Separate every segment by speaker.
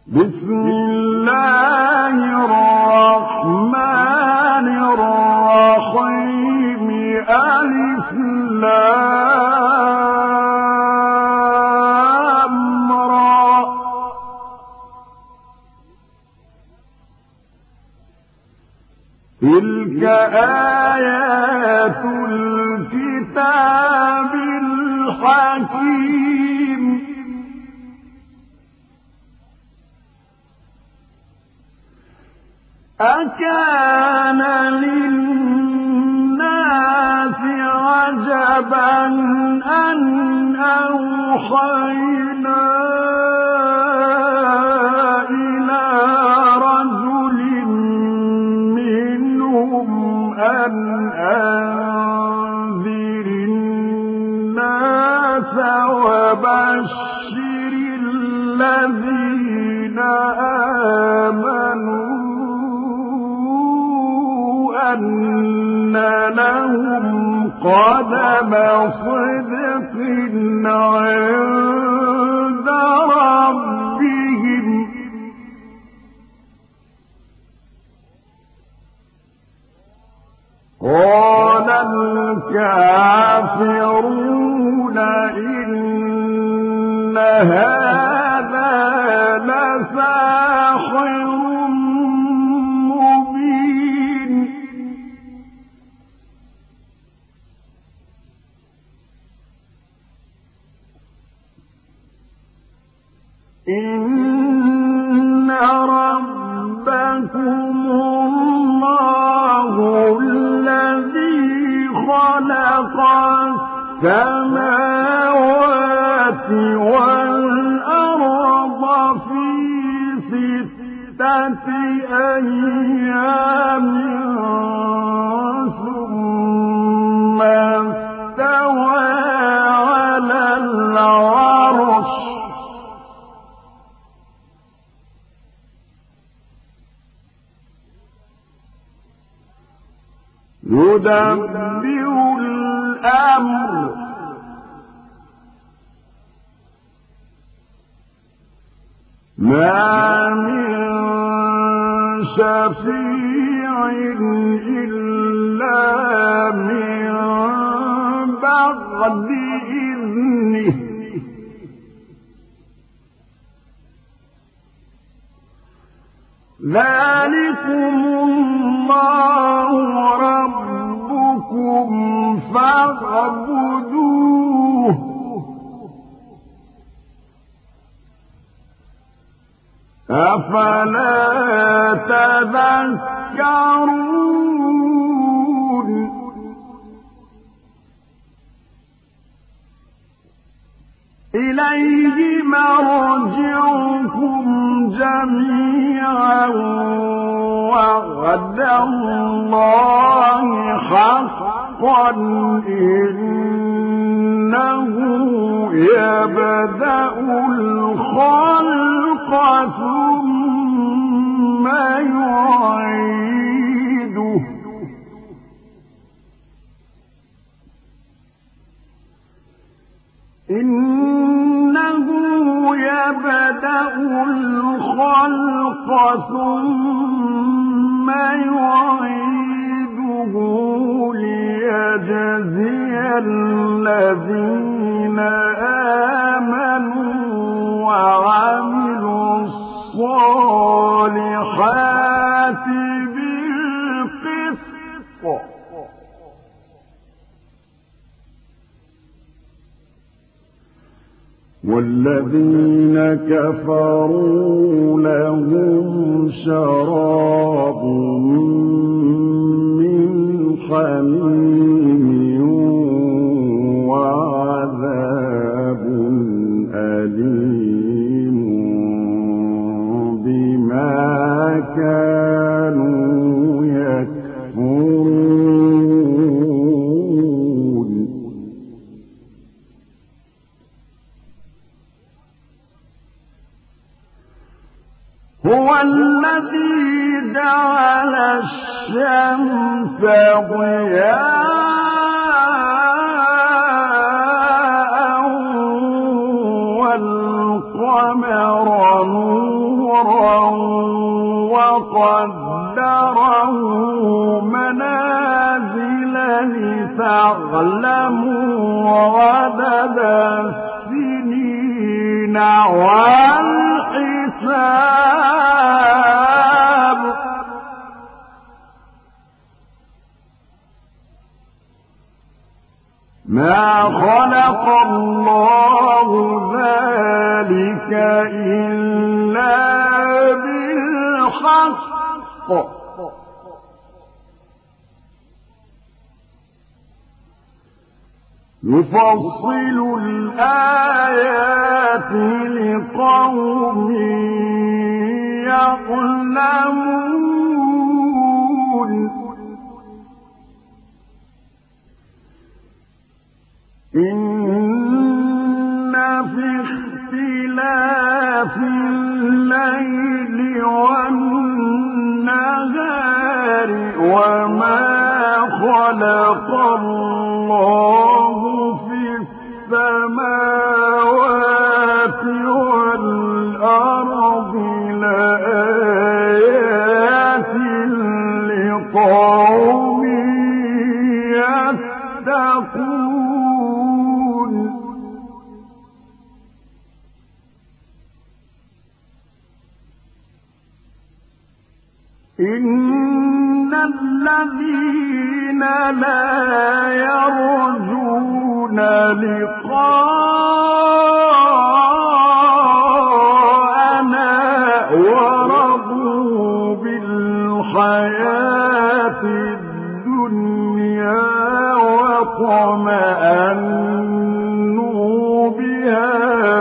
Speaker 1: بسم الله الرحمن الرحيم ألف لام را تلك آيات الكتاب الحكيم أكان للناس عجبا أن أوحينا إلى رجل منهم أن أنذر الناس وبشر الذين آمنوا أن لهم قدم صدق عند ربهم قال الكافرون إن هذا لساحر إن ربكم الله الذي خلق السماوات والأرض في 6 أيام ثم استوى على العرش يدبر الأمر ما من شفيع إلا من بعد إذنه ذلكم الله ربكم فاعبدوه أفلا تذكرون إليه مرجعكم جميعا وعد الله حقا إنه يبدأ الخلق ثم يعيده إنه يبدأ الخلق ثم يعيده ليجزي الذين آمنوا وعملوا الصالحات بالقسط والذين كفروا لهم شراب من حميم وعذاب أليم بما كانوا يكفرون هو الذي جعل الشمس ضياء والقمر القمر نورا وقدره منازل لتعلموا عدد السنين والحساب ما خلق الله ذلك إلا بالحق يفصل الآيات لقوم يعلمون إن في اختلاف الليل والنهار وما خلق الله في السماوات والأرض لآيات لقوم يتقون إن الذين لا يرجون لقاءنا ورضوا بالحياة الدنيا واطمأنوا بها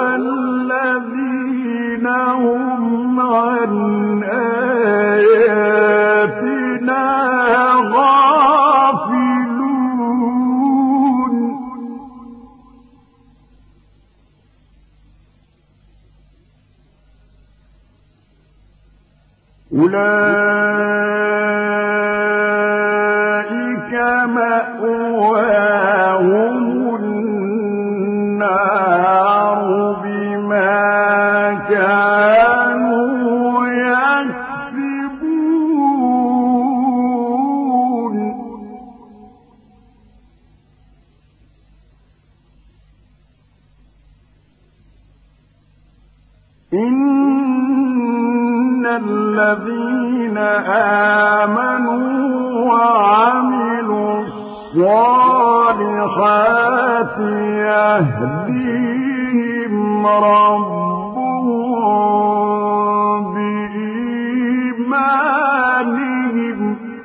Speaker 1: والذين هم عن آياتنا غافلون أولئك مأواهم النار بما كانوا يكسبون إن الذين آمنوا وعملوا الصالحات يهديهم ربهم بإيمانهم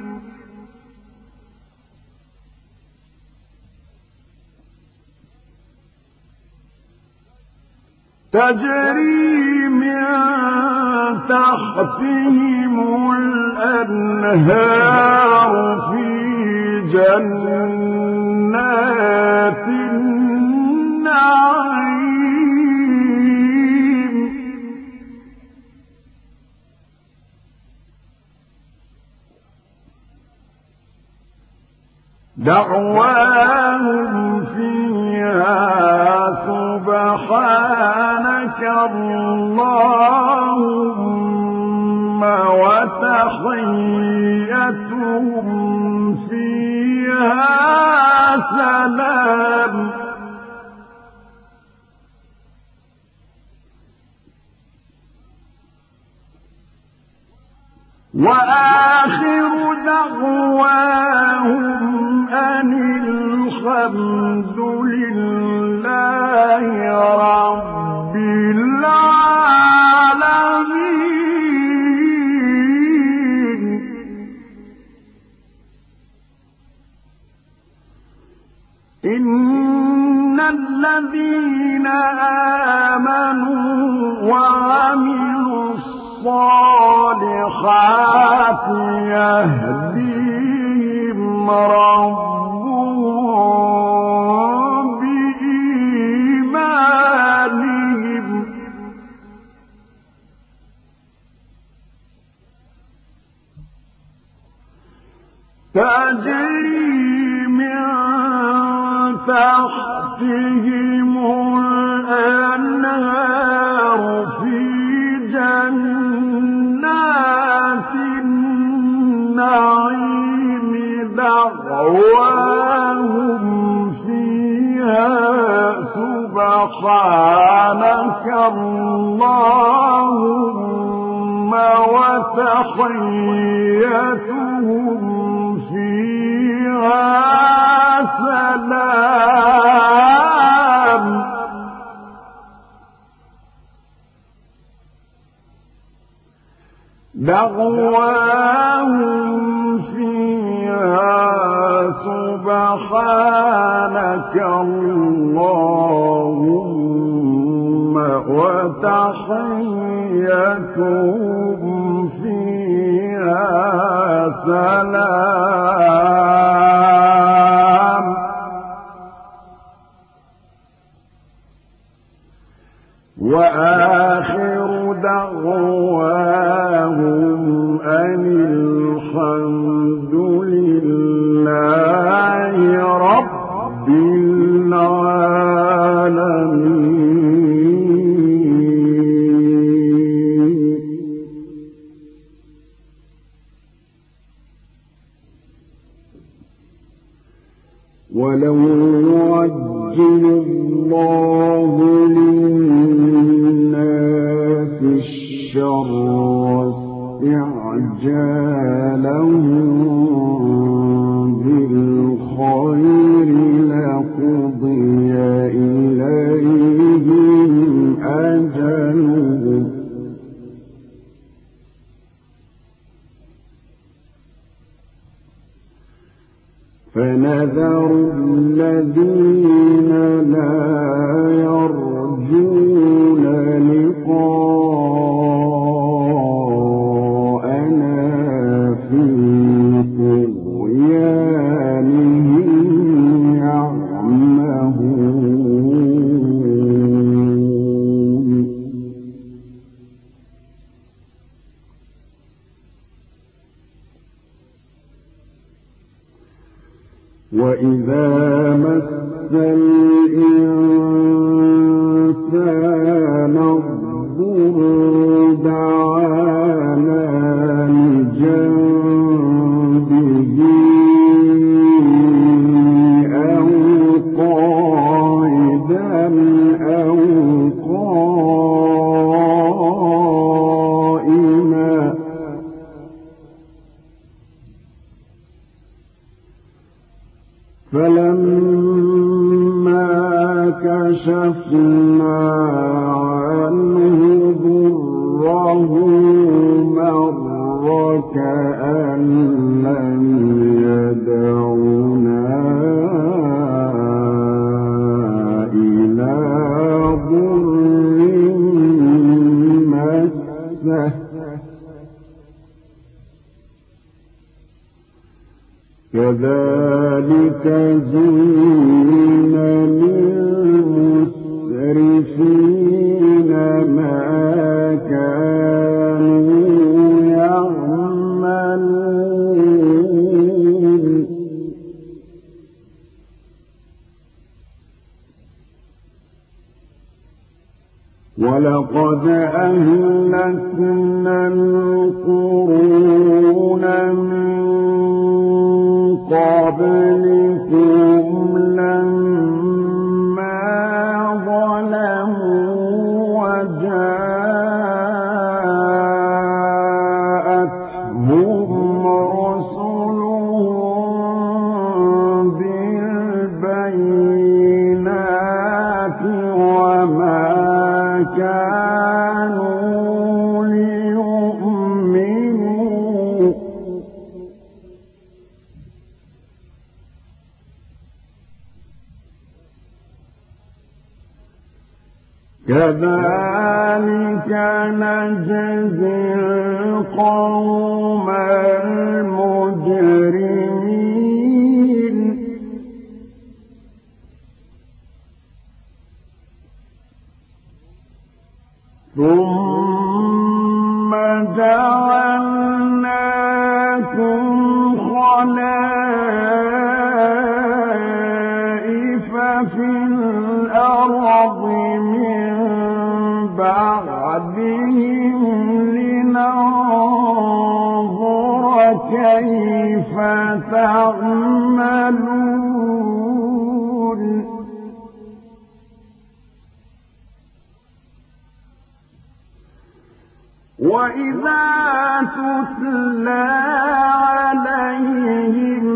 Speaker 1: تجري من تحتهم الأنهار في جنات النعيم دعواهم فيها سبحانك اللهم وتحيتهم فيها سلام وآخر دعواهم أن الحمد لله رب العالمين إن الذين آمنوا وعملوا الصالحات يهديهم ربهم بإيمانهم تجري من تحتهم الأنهار اللهم وتحيتهم فيها سلام دعواهم فيها سبحانك اللهم وتحيتهم فيها سلام وآخر دعواهم أن الحمد لله رب العالمين. ولو يعجل الله للناس الشر استعجالهم بالخير لقضي إليهم أجلهم فنذر الذين لا يرجون لقاءنا في طغيانهم يعمهون. وإذا مس الإنسان الضر دعانا لجنبه أو قاعدا أو قائما فلما كشفنا عنه ضره مر كأن لم يدعنا إلى ضر مسه كذلك زين للمسرفين ما كانوا يعملون. ولقد أهلكنا القرون من قبلكم لما ظلموا وجاءتهم رسلهم بالبينات وما كانوا ليؤمنوا كذلك نجزي القوم المجرمين. ثم جعلناكم خلائف في الأرض من بعدهم لننظر كيف تعملون. وإذا تتلى عليهم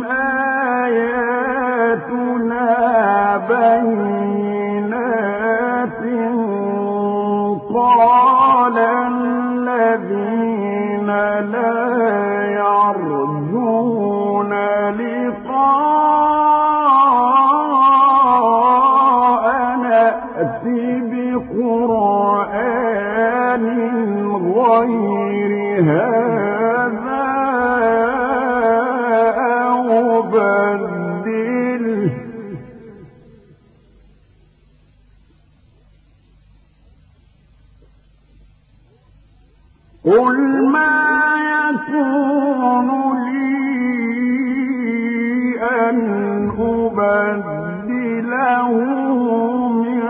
Speaker 1: آياتنا بينات قال الذين لا يرجون لقاءنا ائت بقرآن غير هذا أو بدله قل ما يكون لي أن أبدله من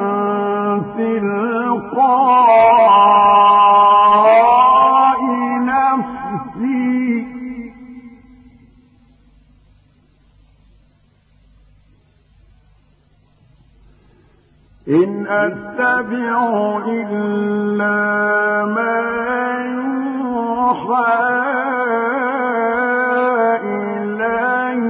Speaker 1: تلقاء نفسي إن أتبع إلا ما يوحى إلي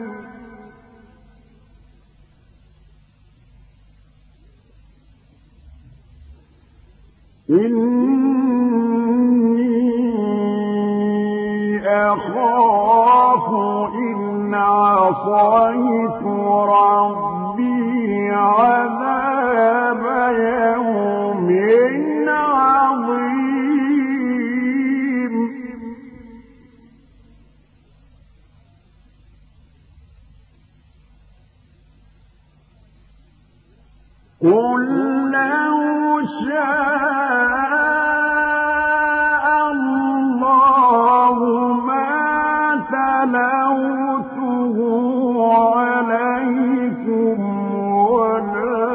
Speaker 1: إني أخاف إن عصيت ربي عذاب يوم عظيم قل لو شاء الله ما تلوته عليكم ولا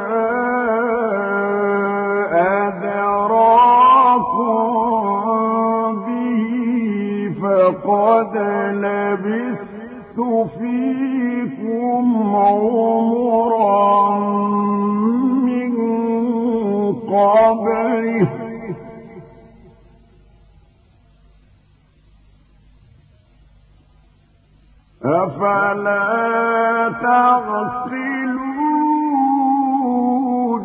Speaker 1: أدراكم به فقد لبثت فيكم عمرا من قبله أفلا تعقلون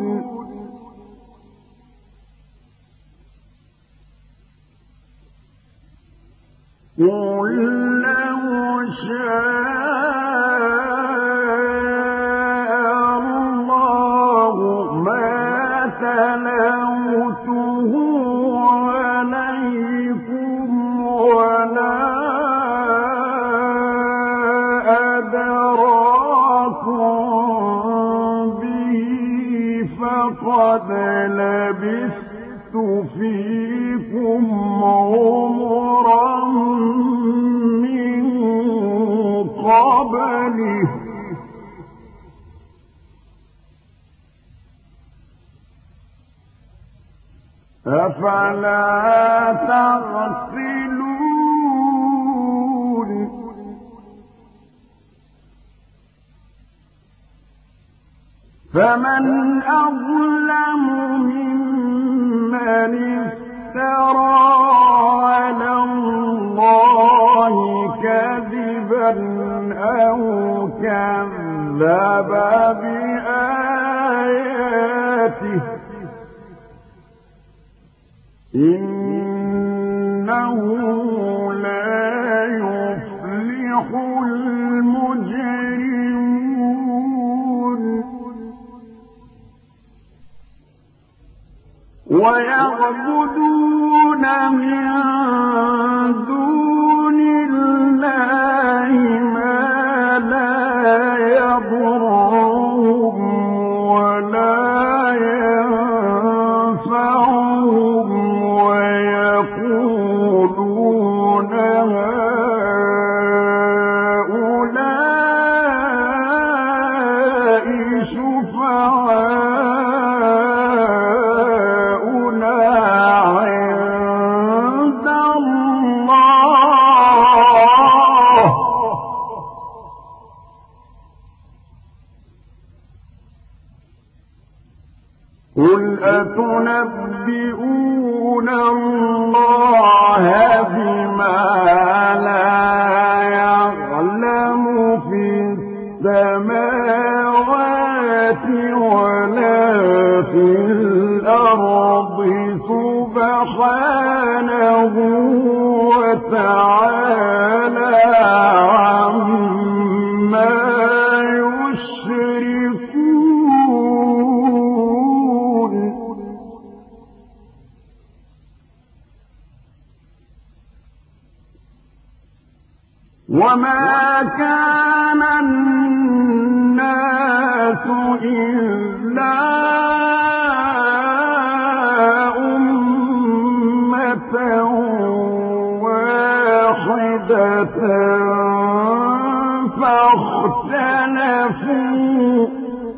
Speaker 1: قل لو شاء الله ما تلوته عليكم ولا أدراكم به فقد لبثت فيكم عمرا من قبله أفلا تعقلون فمن أظلم ممن افترى على الله كذبا أو كذب بآياته إنه لا يفلح المجرمون ويعبدون من دون الله ما لا يضرهم ولا ينفعهم ويقولون هؤلاء شفعاؤنا عند الله قل أتنبئون الله بما لا يعلم في السماوات ولا في الأرض سبحانه وتعالى عما يشركون. وما كان الناس إلا أمة واحدة فاختلفوا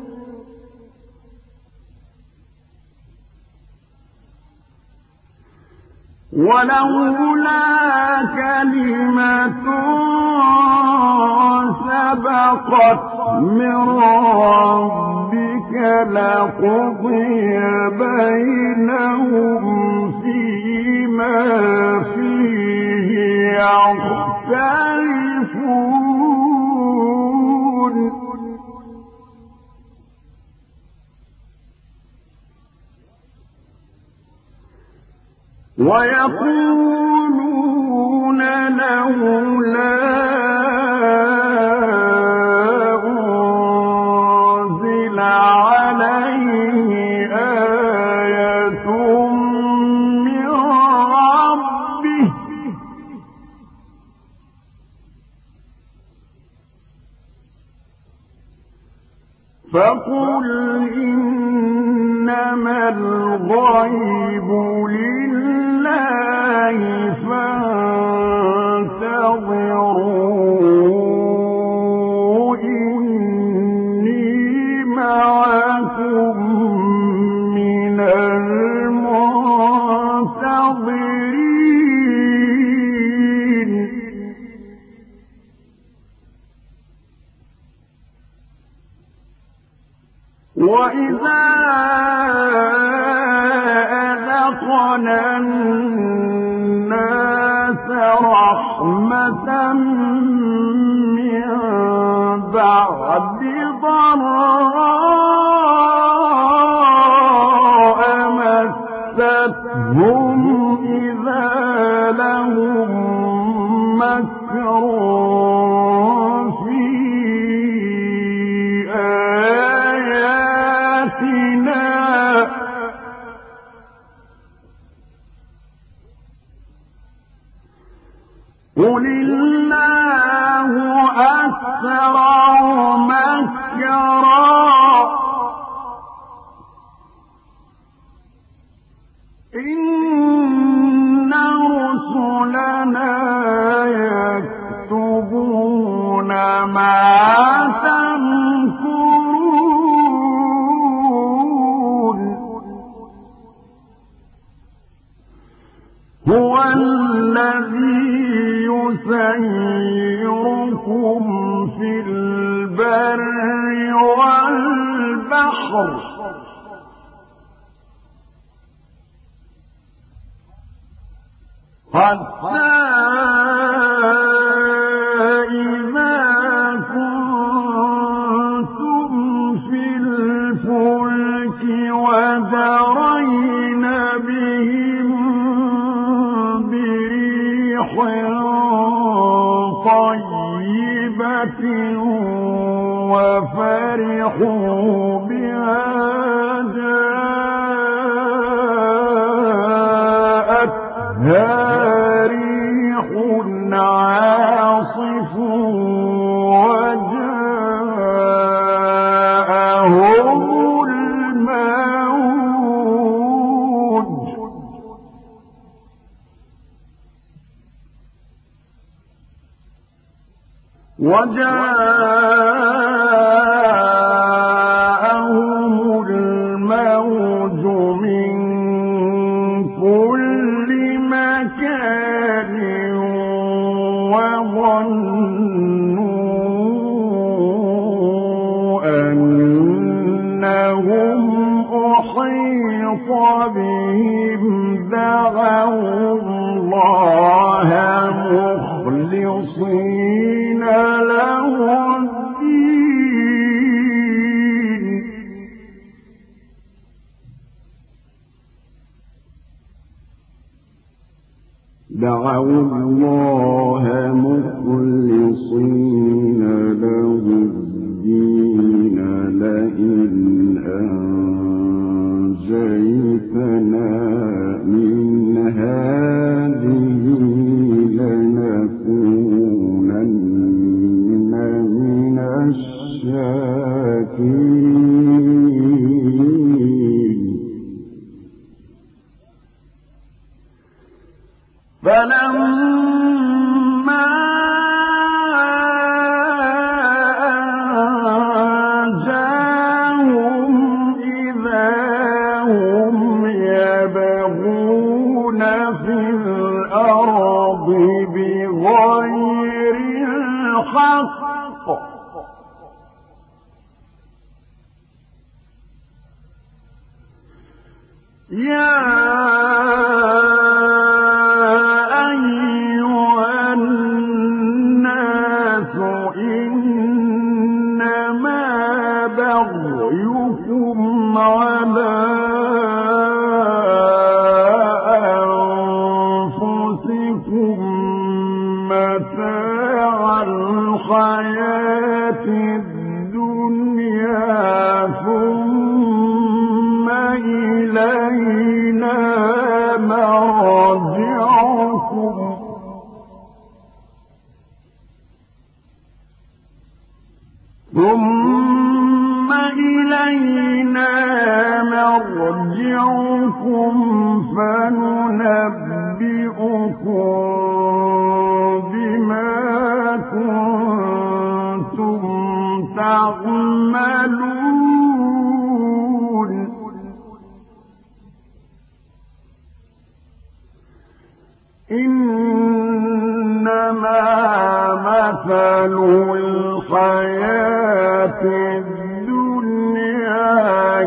Speaker 1: ولولا كلمة سبقت من ربك لقضي بينهم فيما فيه يختلفون. ويقولون لولا أنزل عليه آية من ربه فقل إنما الغيب لله فانتظروا إني معكم من المنتظرين. وإذا أذقنا الناس رحمة من بعد ضراء مستهم إذا لهم مكر قل الله أسرع مكرا إن رسلنا يكتبون ما تمكرون. هو الذي يسيركم في البر والبحر حتى إذا كنتم في الفلك وجرين بهم بريح طيبة وفرحوا بها جاءتها ريح عاصف وجاءهم الموج من كل مكان وظنوا أنهم أحيط ربهم دعوا الله مخلصين له الدين لئن أنجيتنا من هذه لنكونن من الشاكرين فلما أنجاهم إذا هم يبغون في الأرض بغير الحق يا بغيكم على أنفسكم متاع الحياة الدنيا ثم إلينا مرجعكم فننبئكم بما كنتم تعملون إنما مثل الحياة الدنيا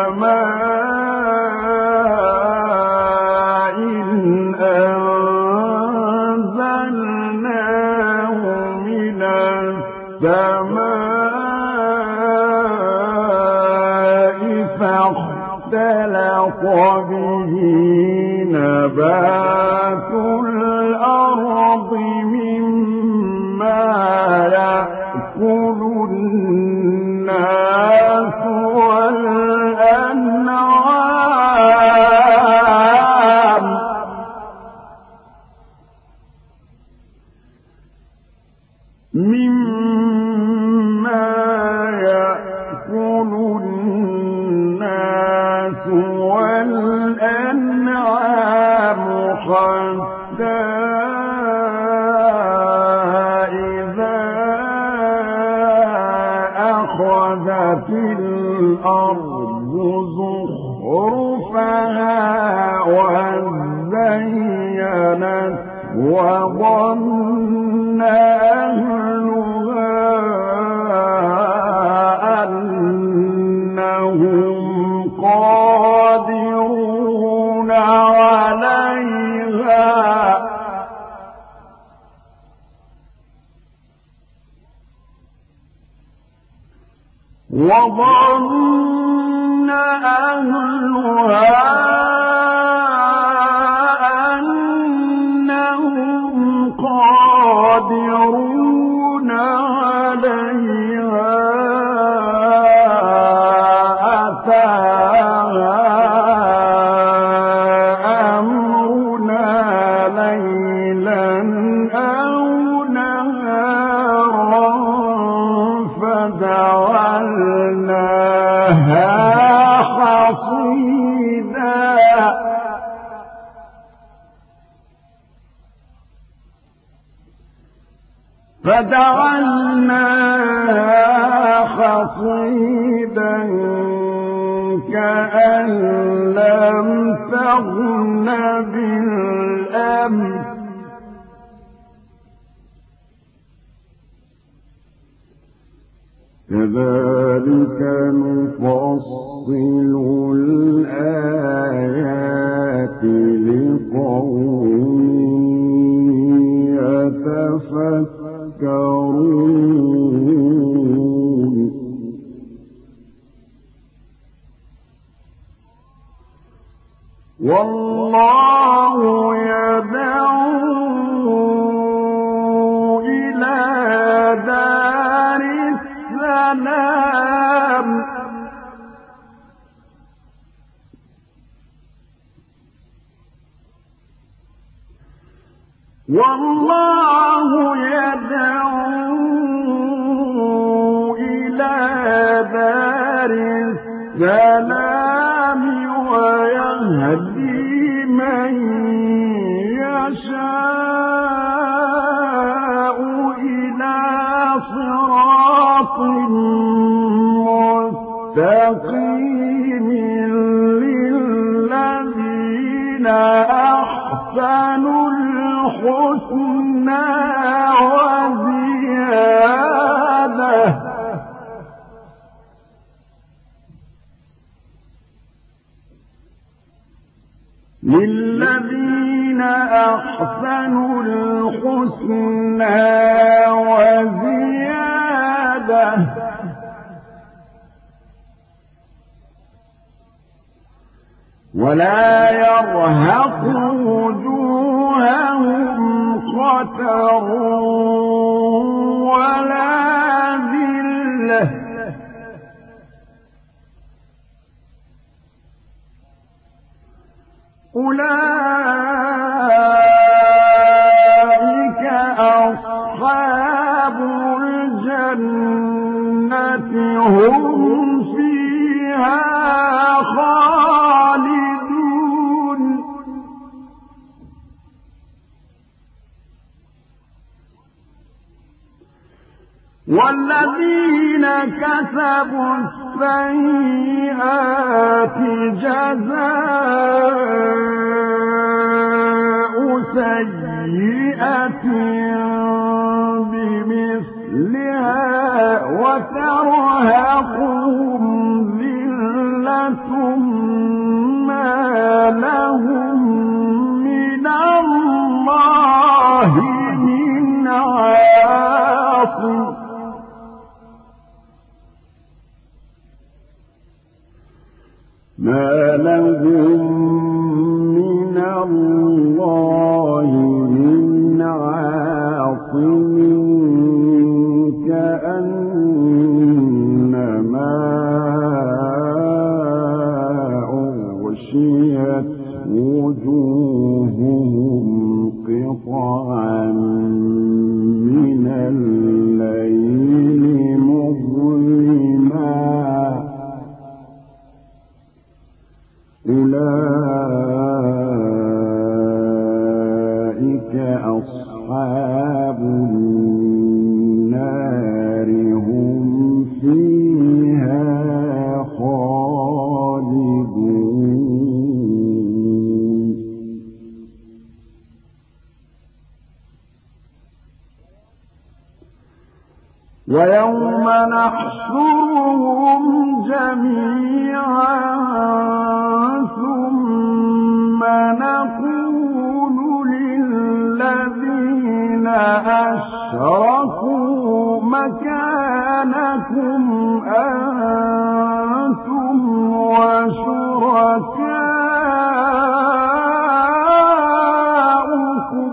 Speaker 1: كماء أنزلناه من السماء فاختلط به نبات الأرض مما يأكل الناس والأنعام حتى إذا أخذت الأرض زخرفها وزينت وظن أهلها أنهم قادرون عليها وظن أهلها أنهم قادرون عليها أتاها أمرنا ليلا أو نهارا فجعلناها حصيدا كأن لم تغن بالأمس كذلك نفصل الآيات لقوم يتفكرون والله يدعو إلى دار السلام والله يدعو إلى دار السلام ويهدي من يشاء إلى صراط مستقيم للذين أحسنوا الحسنى وزيادة للذين أحسنوا الحسنى وزيادة ولا يرهق وجوههم قتر ولا ذلة أولئك أصحاب الجنة هم فيها خالدون والذين كسبوا السيئات جزاء سيئة بمثلها وترهقهم ذلة ما لهم من الله من عاصم ما لهم من الله من عاصم كأنما أغشيت وجوههم قطعا من الليل مظلما أولئك أصحاب النار هم فيها خالدون ويوم نحشرهم جميعا ثم نقول للذين أشركوا مكانكم أنتم وشركاؤكم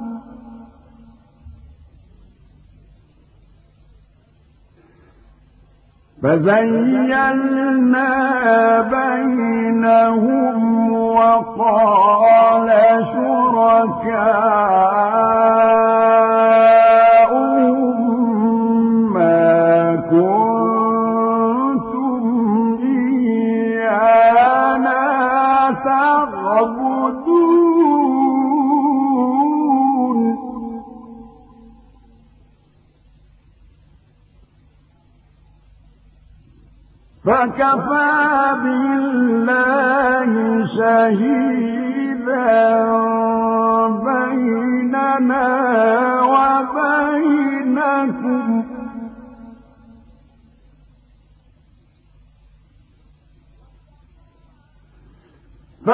Speaker 1: فزيّلنا بينهم وقال شركاؤهم ما كنتم إيانا تعبدون فكفى بالله شهيدا بيننا وبينكم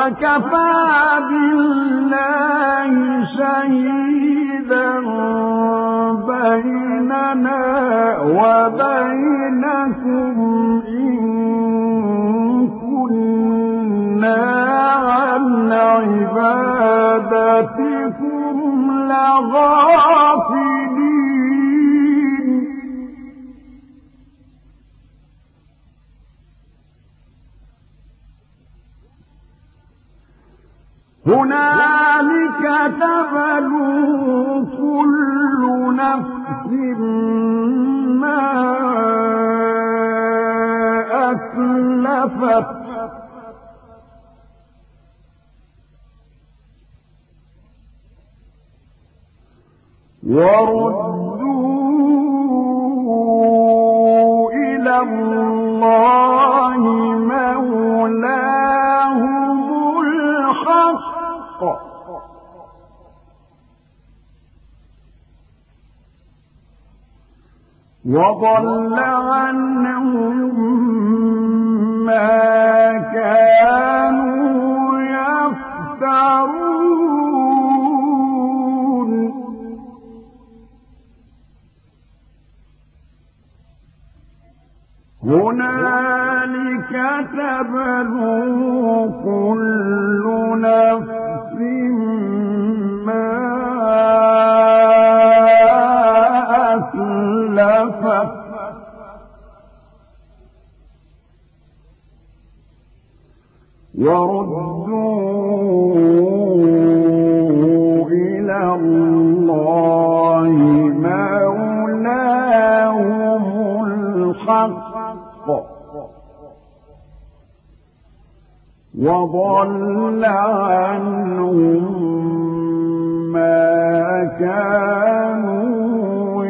Speaker 1: فكفى بالله شهيدا بيننا وبينكم إن كنا عن عبادتكم لغافلين هنالك تبلو كل نفس ما أسلفت وردوا إلى الله مولاهم الحق وضل عنهم ما كانوا يفترون هنالك تبلو كل نفس ما أسلفت وردوا إلى الله مولاهم الحق وضل عنهم ما كانوا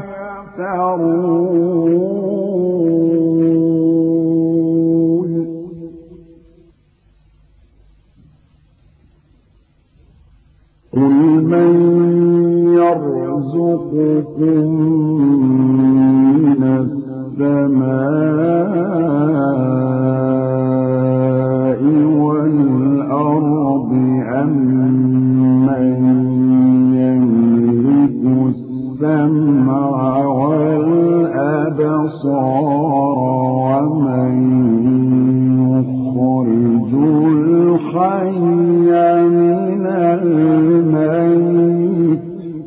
Speaker 1: يفترون قل من يرزقكم من السماء والأرض أم من يملك السمع والأبصار ومن يخرج الحي من الميت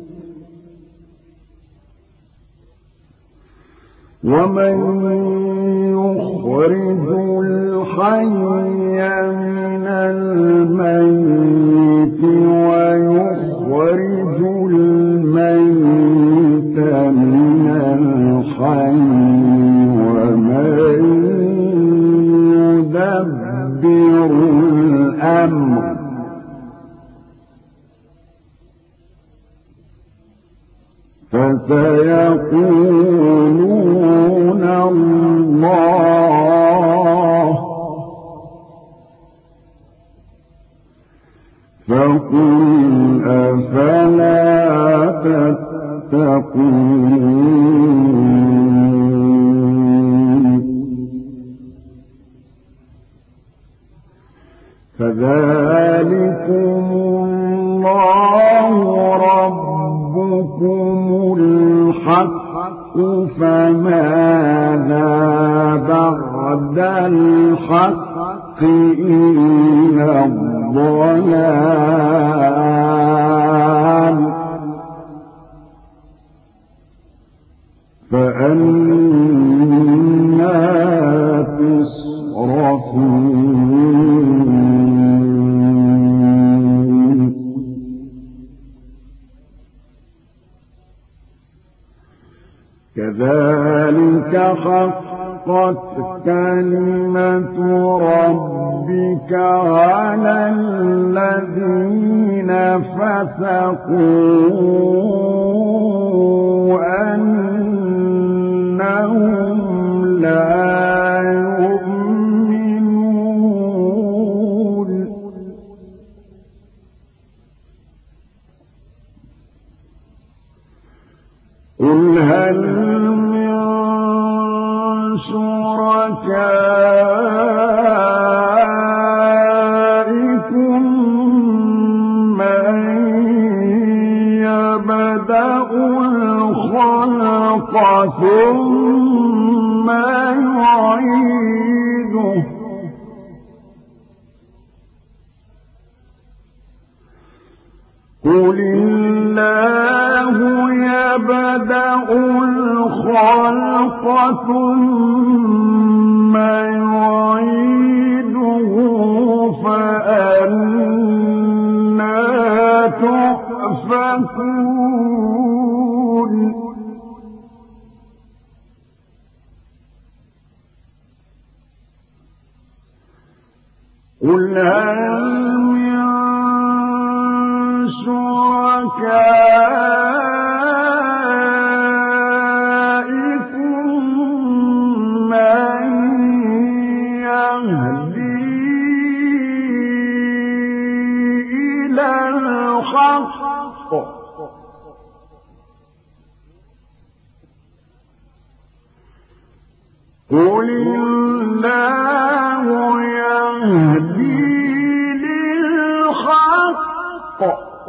Speaker 1: ومن يخرج الحي من الميت ويخرج الميت من الحي ومن يدبر الأمر فسيقولون الله فقل أفلا تتقون فذلكم الله ربكم الحق فماذا بعد الحق إلا الضلال فأنى تصرفون كذلك حقت كلمة ربك على الذين فسقوا أنهم لا يؤمنون قل هل من شركائكم ثم يعيده قل الله يبدأ الخلق ثم يعيده فأنى تؤفكون قل هل من شركائكم من يهدي إلى الحق قل الله يهدي للحق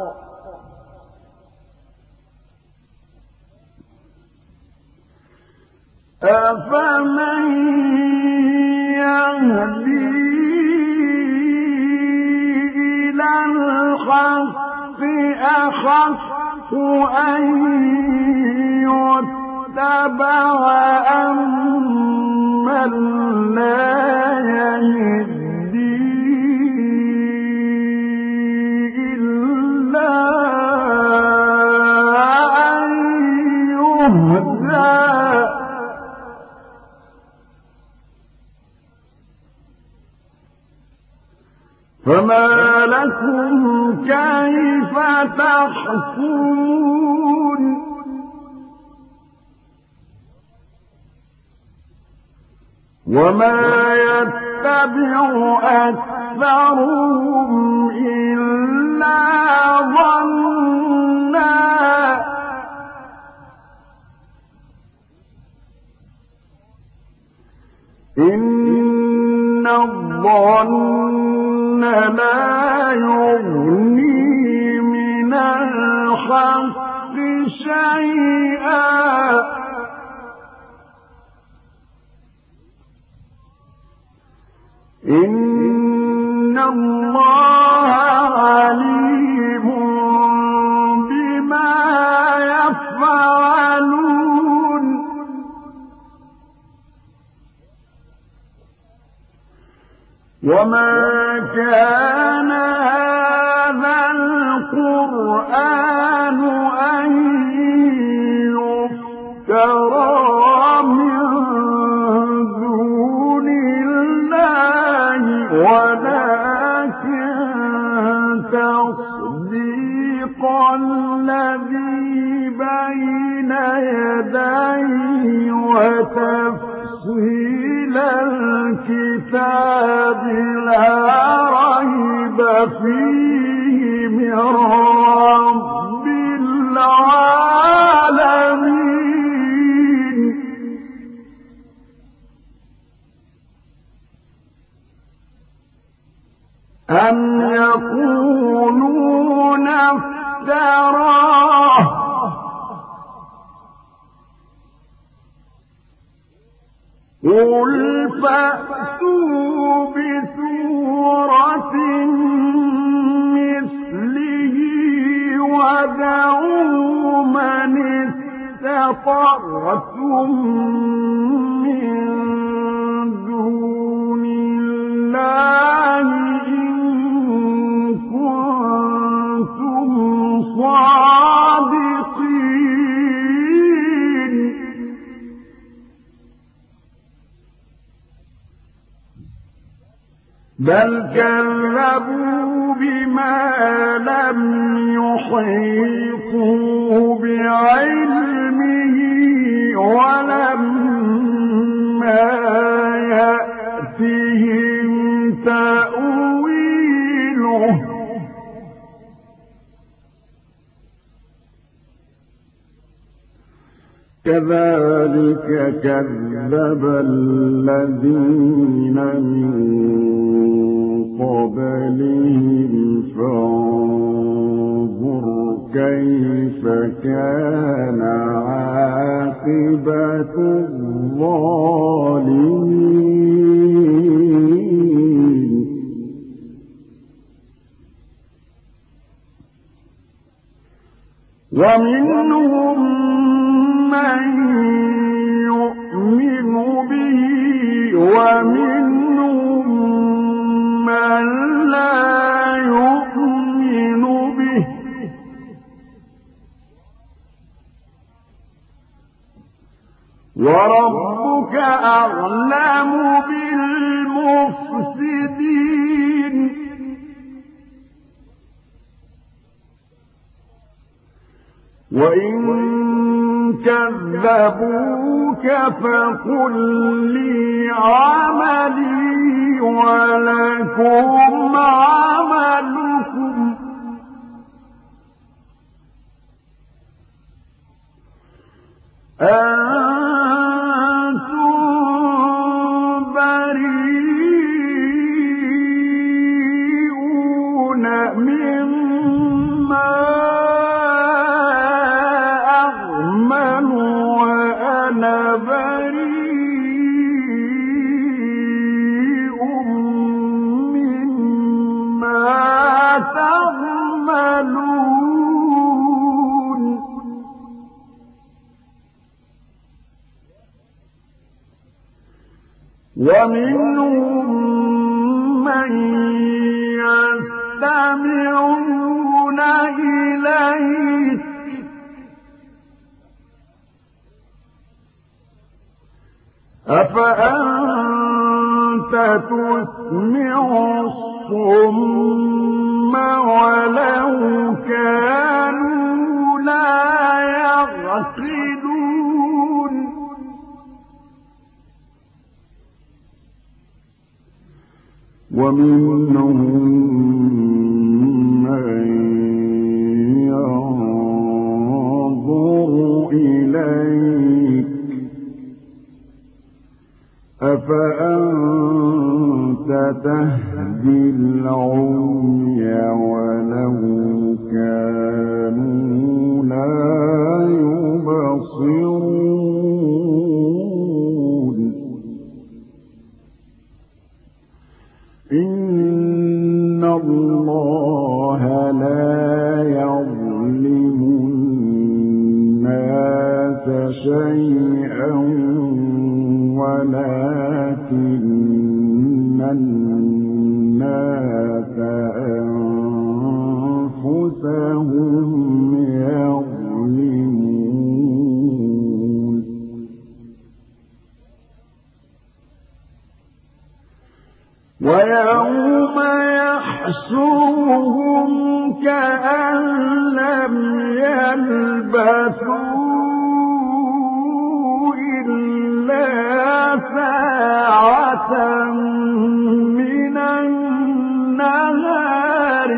Speaker 1: أفمن يهدي إلى الحق أحق أن يتبع أمن لا يهدي إلا أن يهدى فما لكم كيف تحكمون وما يتبع أكثرهم إلا ظنا إن الظن لا يغني من الحق شيئا إن الله عليم بما يفعلون وما كان هذا القرآن أن يفترى من دون الله ولكن تصديق الذي بين يديه وتفصيل الكتاب لا ريب فيه من رب العالمين أم يقولون افتراه قل فأتوا بسورة مثله ودعوا من استطعتم من دون الله إن كنتم صادقين بل كذبوا بما لم يحيطوا بعلمه ولما يأتهم تأويله كذلك كذب الذين من قبلهم فانظر كيف كان عاقبة الظالمين ومنهم من يؤمن به ومنهم من لا يؤمن به وربك أعلم بالمفسدين وإن كذبوك فقل لي عملي ولكم عملكم أنتم بريئون مما أعمل وأنا بريء مما تعملون ومنهم من يستمعون إليك أفأنت تسمع الصم ولو كانوا لا يعقلون ومنهم من ينظر إليك أفأنت تهدي العمي ولو كانوا لا يبصرون إن الله لا يظلم الناس شيئا ولكن الناس أنفسهم يظلمون ويوم يحشرهم كأن لم يلبثوا إلا ساعة من النهار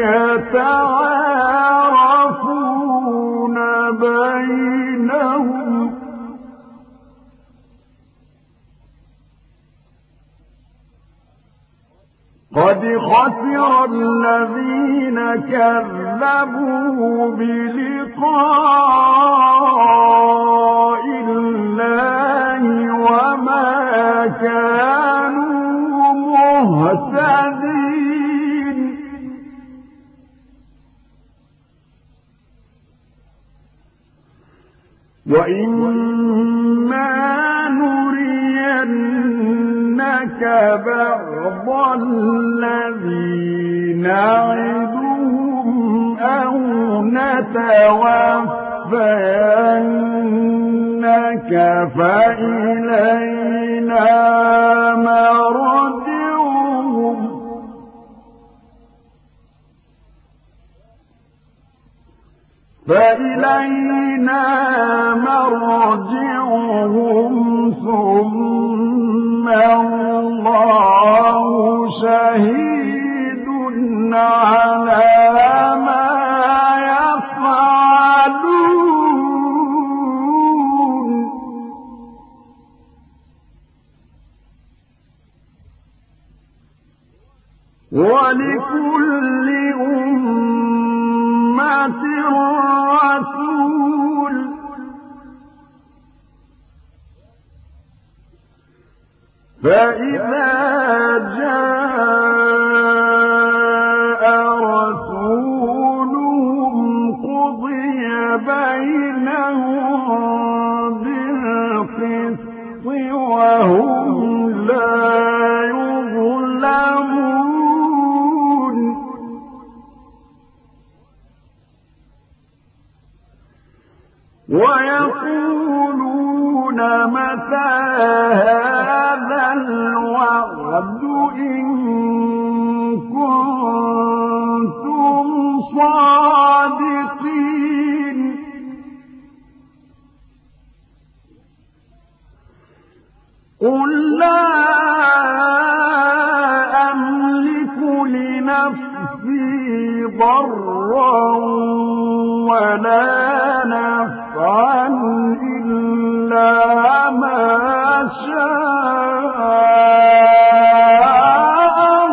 Speaker 1: يتعارفون بينهم قد خسر الذين كذبوا بلقاء الله وما كانوا مهتدين وإما نرينك بعض الذي نعدهم أو نتوفينك فإلينا مرجعهم ثم الله شهيد على ما يفعلون ولكل أمة فإذا جاء رسولهم قضي بينهم بالقسط وهم لا يظلمون ويقولون متى هذا الوعد إن كنتم صادقين قل لا أملك لنفسي ضرا ولا نفعا إلا ما شاء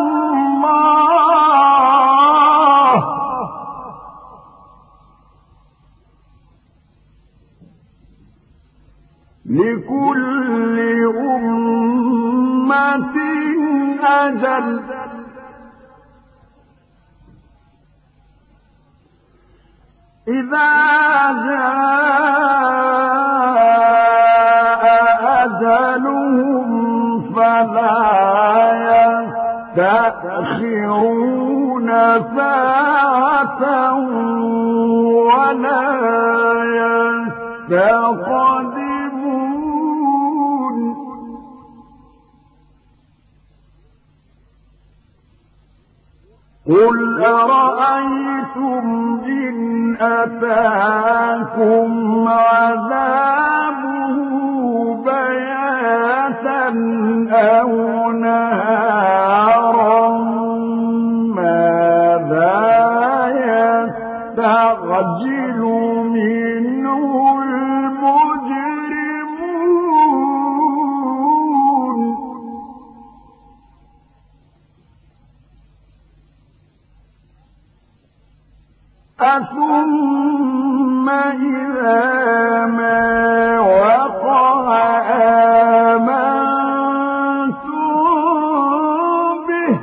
Speaker 1: الله لكل أمة أجل إذا جاء أجلهم فلا يستأخرون ساعة ولا يستقدمون قل أرأيتم إن أتاكم عذابه بياتا أو نهارا ماذا يستعجل منه المجرمون أثم إذا ما وقع آمنتم به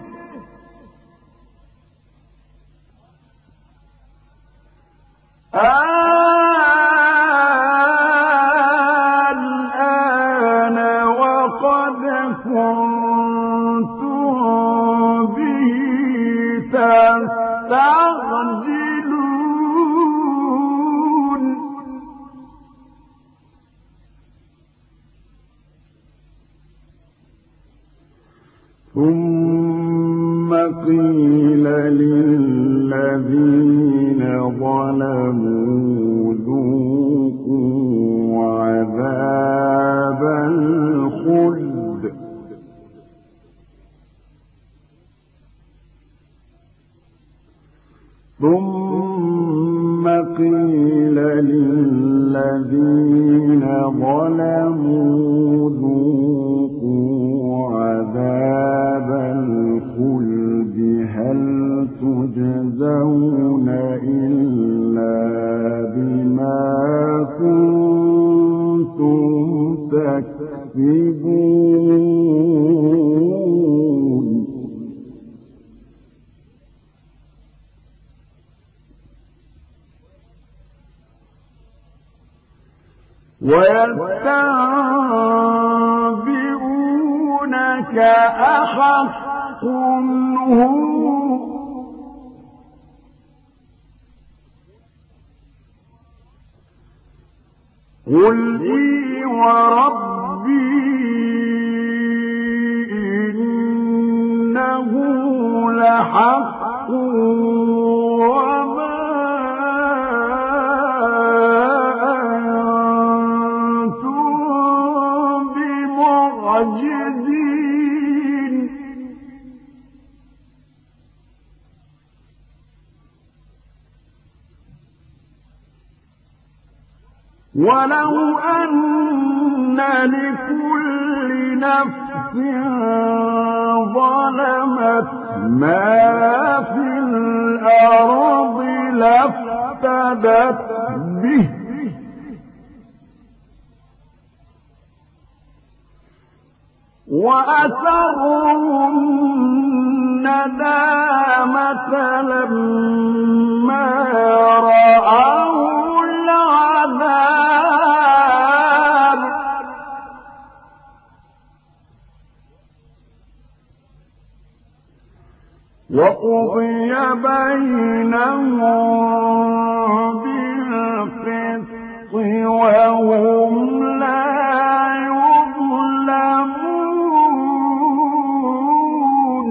Speaker 1: الآن وقد كنتم به تستعجلون ثم قيل للذين ظلموا ذوقوا عذاب الخلد ثم قيل للذين ظلموا ذوقوا عذاب الخلد هل تجزون إلا بما كنتم تكسبون ويستنبئونك أحق هو قل إي وربي إنه لحق وما أنتم بمعجزين ولو أن لكل نفس ظلمت ما في الأرض لافتدت به وأسروا الندامة لما رأوا العذاب وقضي بينهم بالقسط وهم لا يظلمون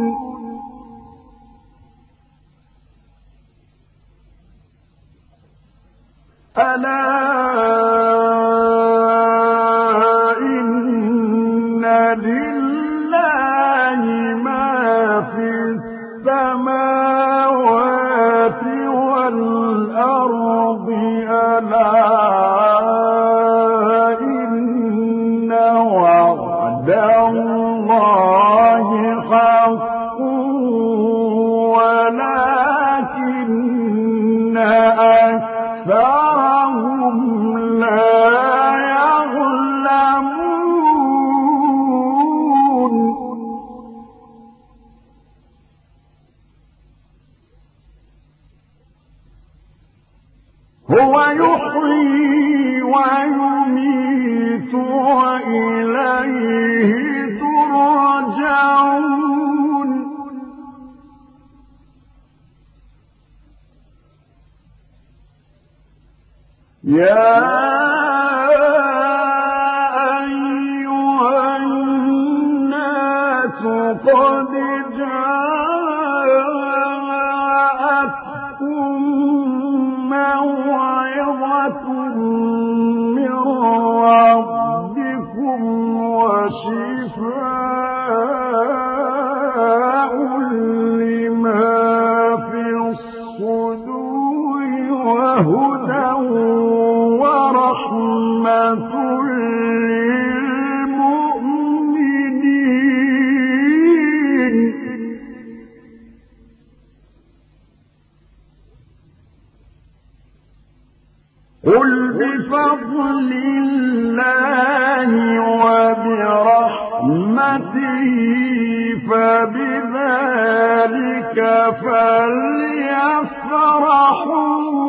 Speaker 1: ألا إن لله ما في السماوات والأرض ألا إن وعد الله حق ولكن أكثرهم لا يعلمون هو يحيي ويميت وإليه ترجعون يا أيها الناس قد جاءتكم موعظة من ربكم وشفاء لما في الصدور وهدى ورحمة للمؤمنين قل بفضل الله وبرحمته فبذلك فليفرحوا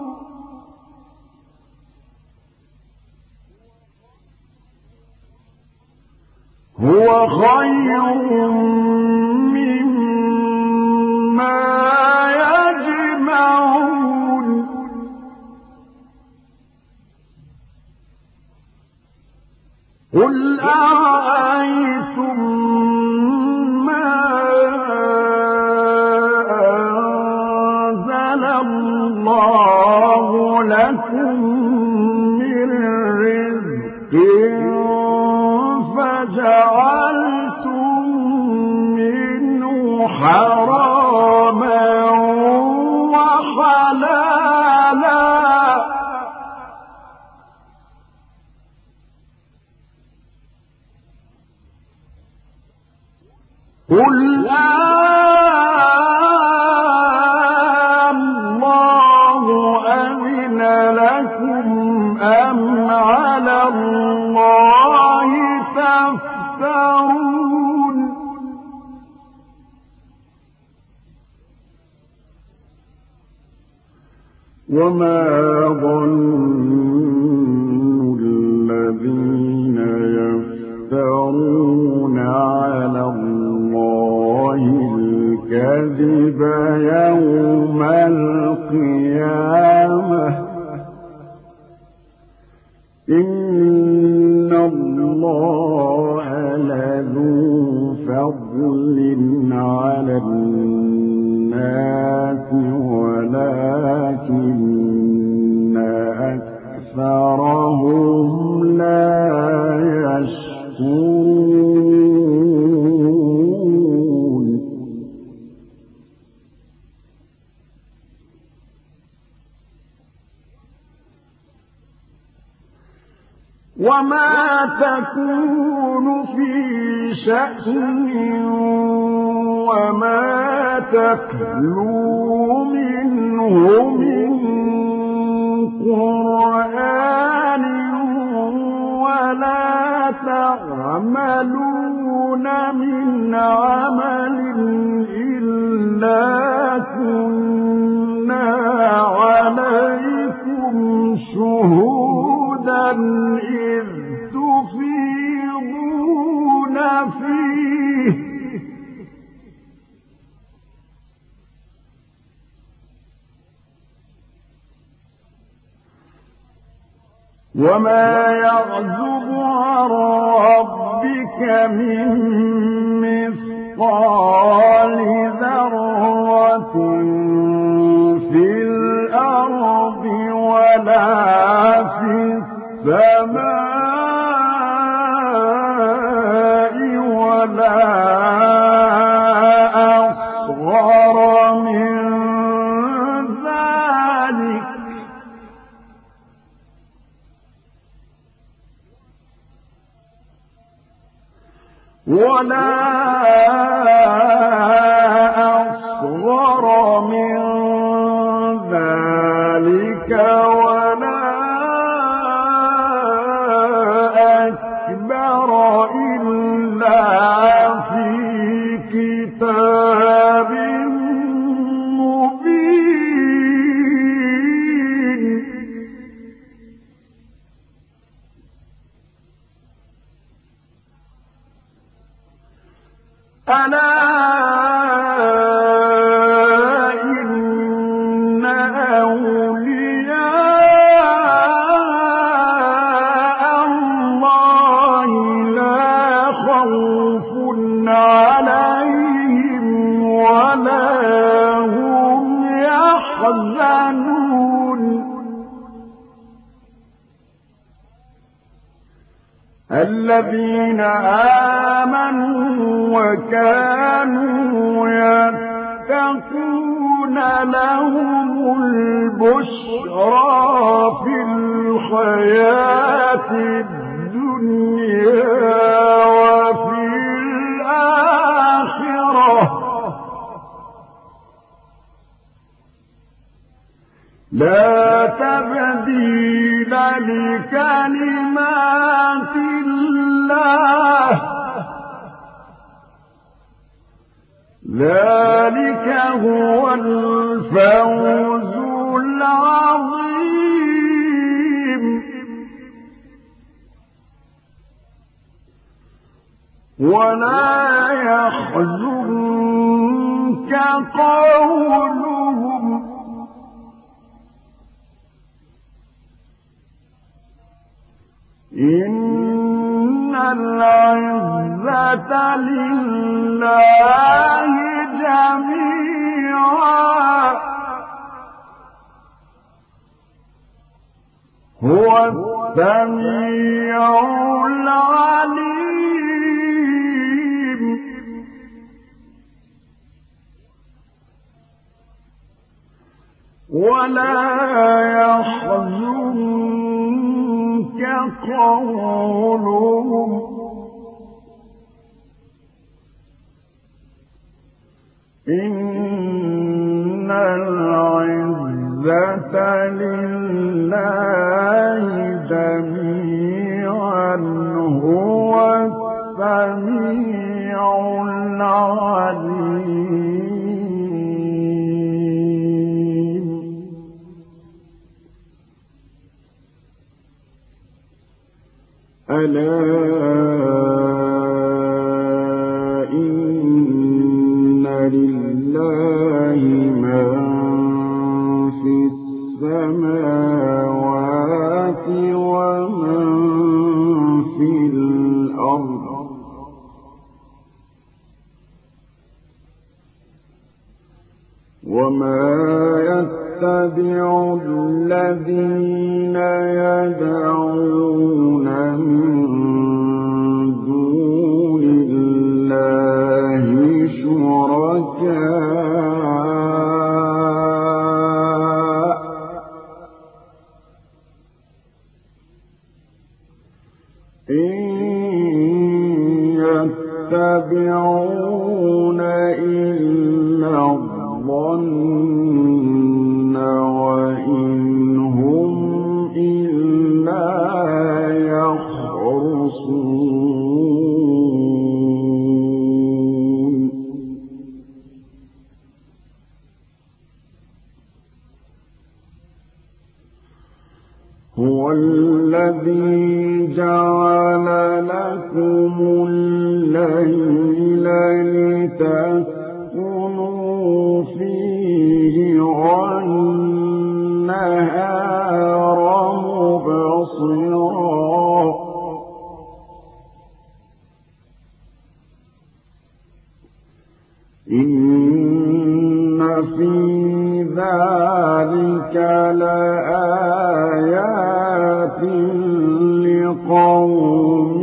Speaker 1: هو خير مما يجمعون قل أرأيتم ما أنزل الله لكم من رزق فجعلتم منه حراما وحلالا قل الله أذن لكم أم على الله تفترون وما ظن الذين يفترون على الله الكذب يوم القيامة إن الله لذو فضل على الناس ولكن أكثرهم لا يشكرون وما تكون في شأن وما تتلو منه من قرآن ولا تعملون وما يعزب عن ربك من مثقال ذرة في الأرض ولا في السماء ولا أصغر من ذلك ولا أصغر من ذلك ولا أكبر إلا في كتاب مبين ألا إن أولياء الله لا خوف عليهم ولا هم يحزنون الذين آمنوا وكانوا يتقون لهم البشرى في الحياة الدنيا وفي الآخرة لا تبديل لكلمات الله ذلك هو الفوز العظيم ولا يحزنك قولهم إن العزة لله جميعا هو السميع العليم ولا يحزنك قولهم إن العزة لله جميعا هو السميع العليم ألا إن لله من في السماوات ومن في الأرض وما يتبع الذين يدعون من دون الله شركاء إن يتبعون إلا الظن وإن هم إلا يخرصون هو الذي جعل لكم الليل لتسكنوا فيه والنهار مبصرا لآيات لقوم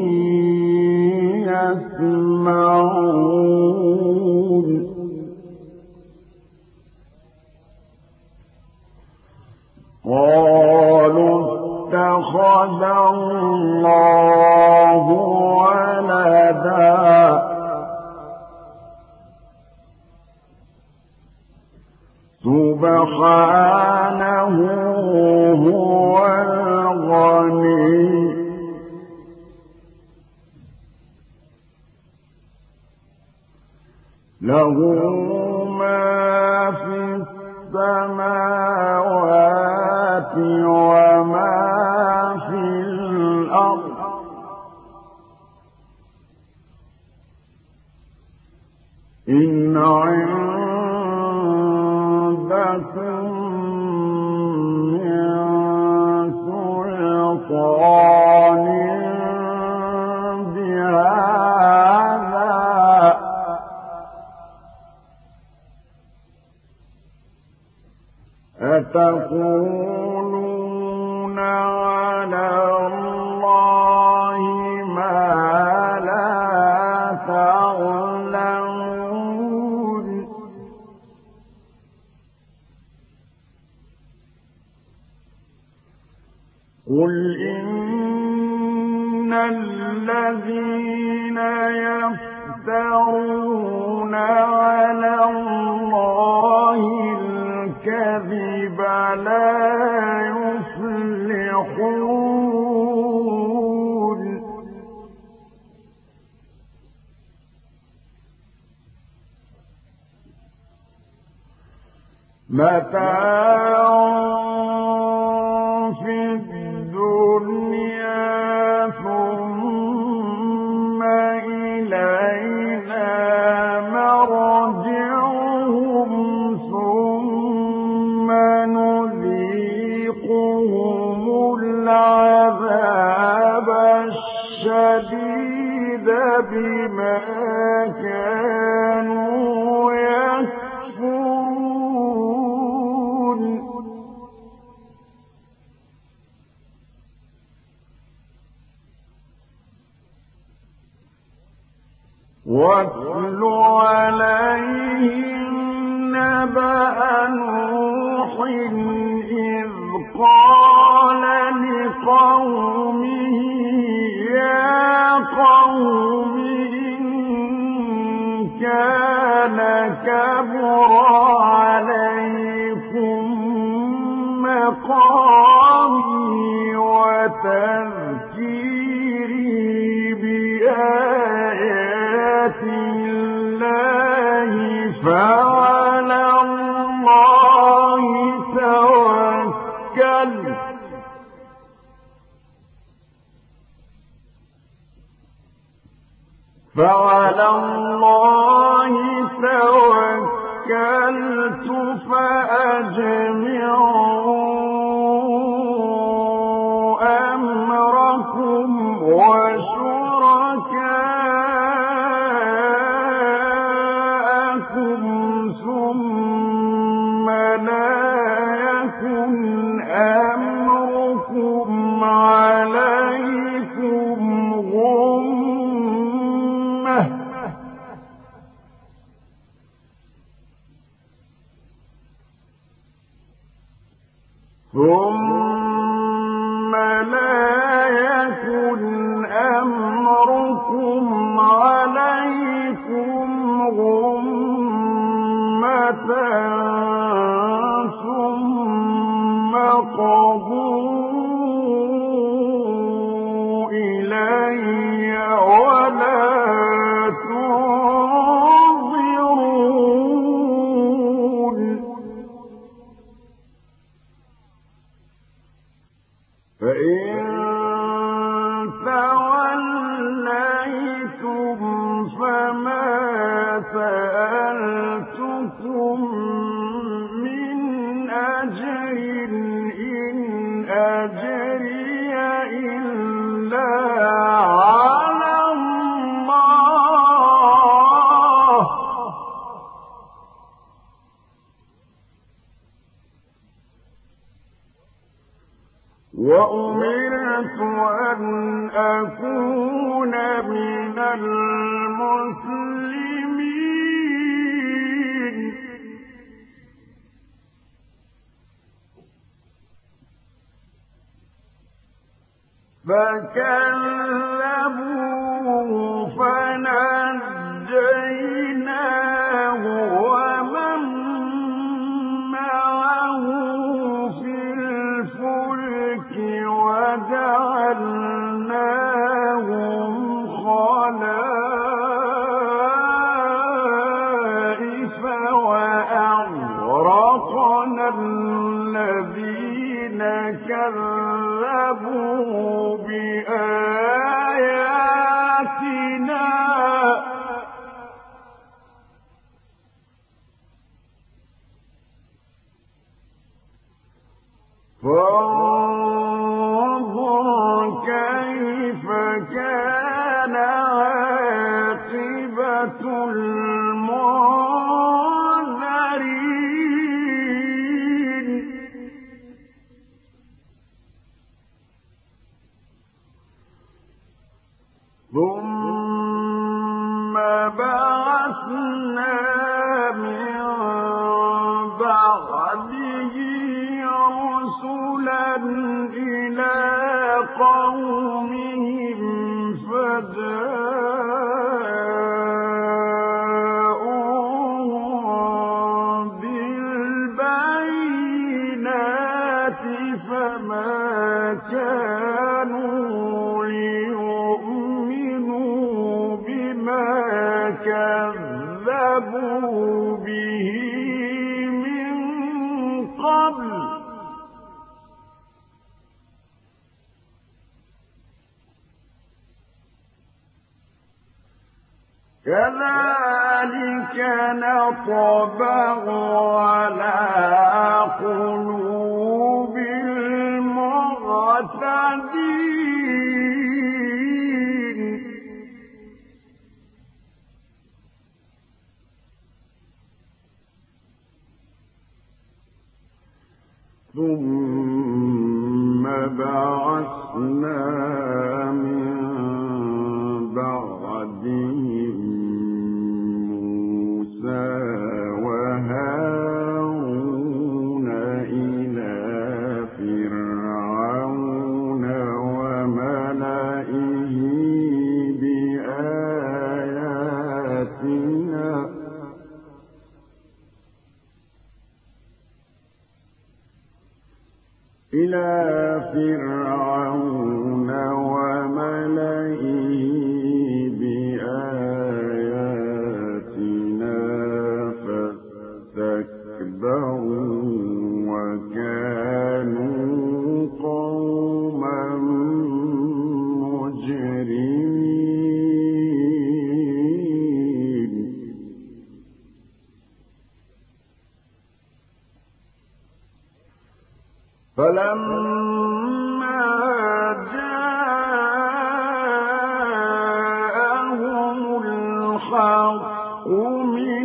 Speaker 1: يسمعون قالوا اتخذ الله ولدا سبحانه هو الغني له ما في السماوات وما في الأرض إن عندكم من سلطان بهذا أتقولون على الله ما لا تعلمون قل إن الذين يفترون على الله الكذب لا يفلحون متاع في الدنيا ثم إلينا مرجعهم ثم نذيقهم العذاب الشديد بما كانوا يكفرون واتل عليهم نبأ نوح إذ قال لقومه يا قوم إن كان كبر عليكم مقامي وتذكيري بآيات الله فعلى الله توكلت فأجمعوا أمركم وشركاءكم ثم لا يكن أمركم عليكم غمة ثم لا يكن أمركم عليكم غمة ثم قضوا إلي ولا تنظرون فإن توليتم فما سألتكم من أجر إن أجري إلا على الله وأمرت أن أكون من المسلمين فكذبوه فنجيناه ومن معه في الفلك وجعلناهم خلائف وأغرقنا الذين كذبوا بآياتنا فانظر كيف كان عاقبة المنذرين ثم بعثنا من بعده رسلا إلى قومهم فجاءوهم بالبينات فما كانوا ليؤمنوا بما كذبوا به من قبل كذلك نطبع على قلوب المعتدين ثم بعثنا من بعدهم موسى وهارون إلى فرعون وملئه بآياتنا فاستكبروا وكانوا قوما مجرمين فلما جاءهم الحق من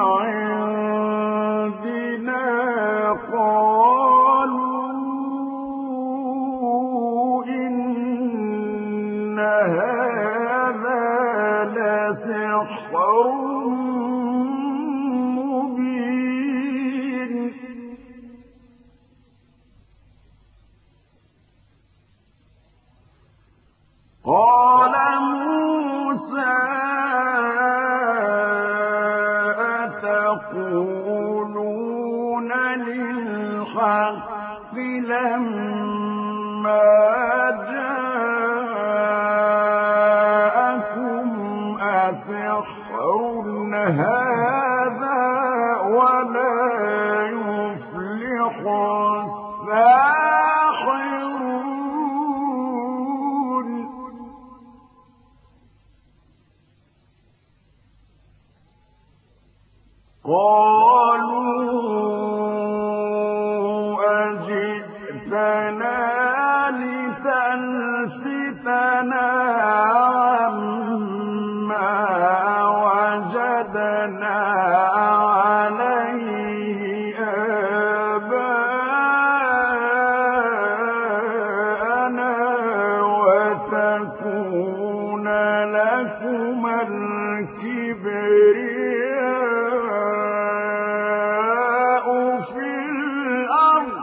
Speaker 1: عندنا قالوا إن هذا لسحر مبين قال موسى أتقولون للحق لما جاءكم أسحر هذا ولا يفلح الساحرون قالوا أجئتنا لتلفتنا عما وجدنا عليه وتكون لكما الكبرياء في الأرض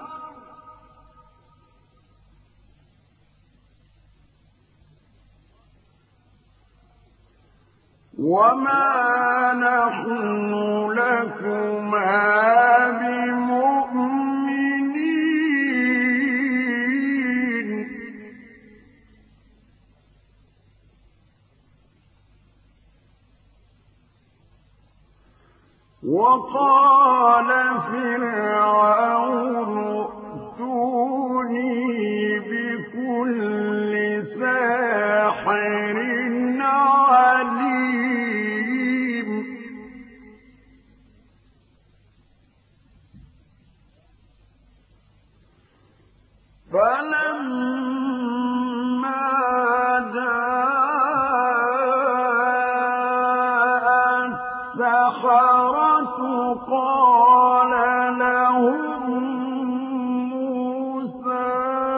Speaker 1: وما نحن لكما بمؤمنين وقال فرعون ائتوني بكل ساحر عليم فلما جاء السحرة قال لهم موسى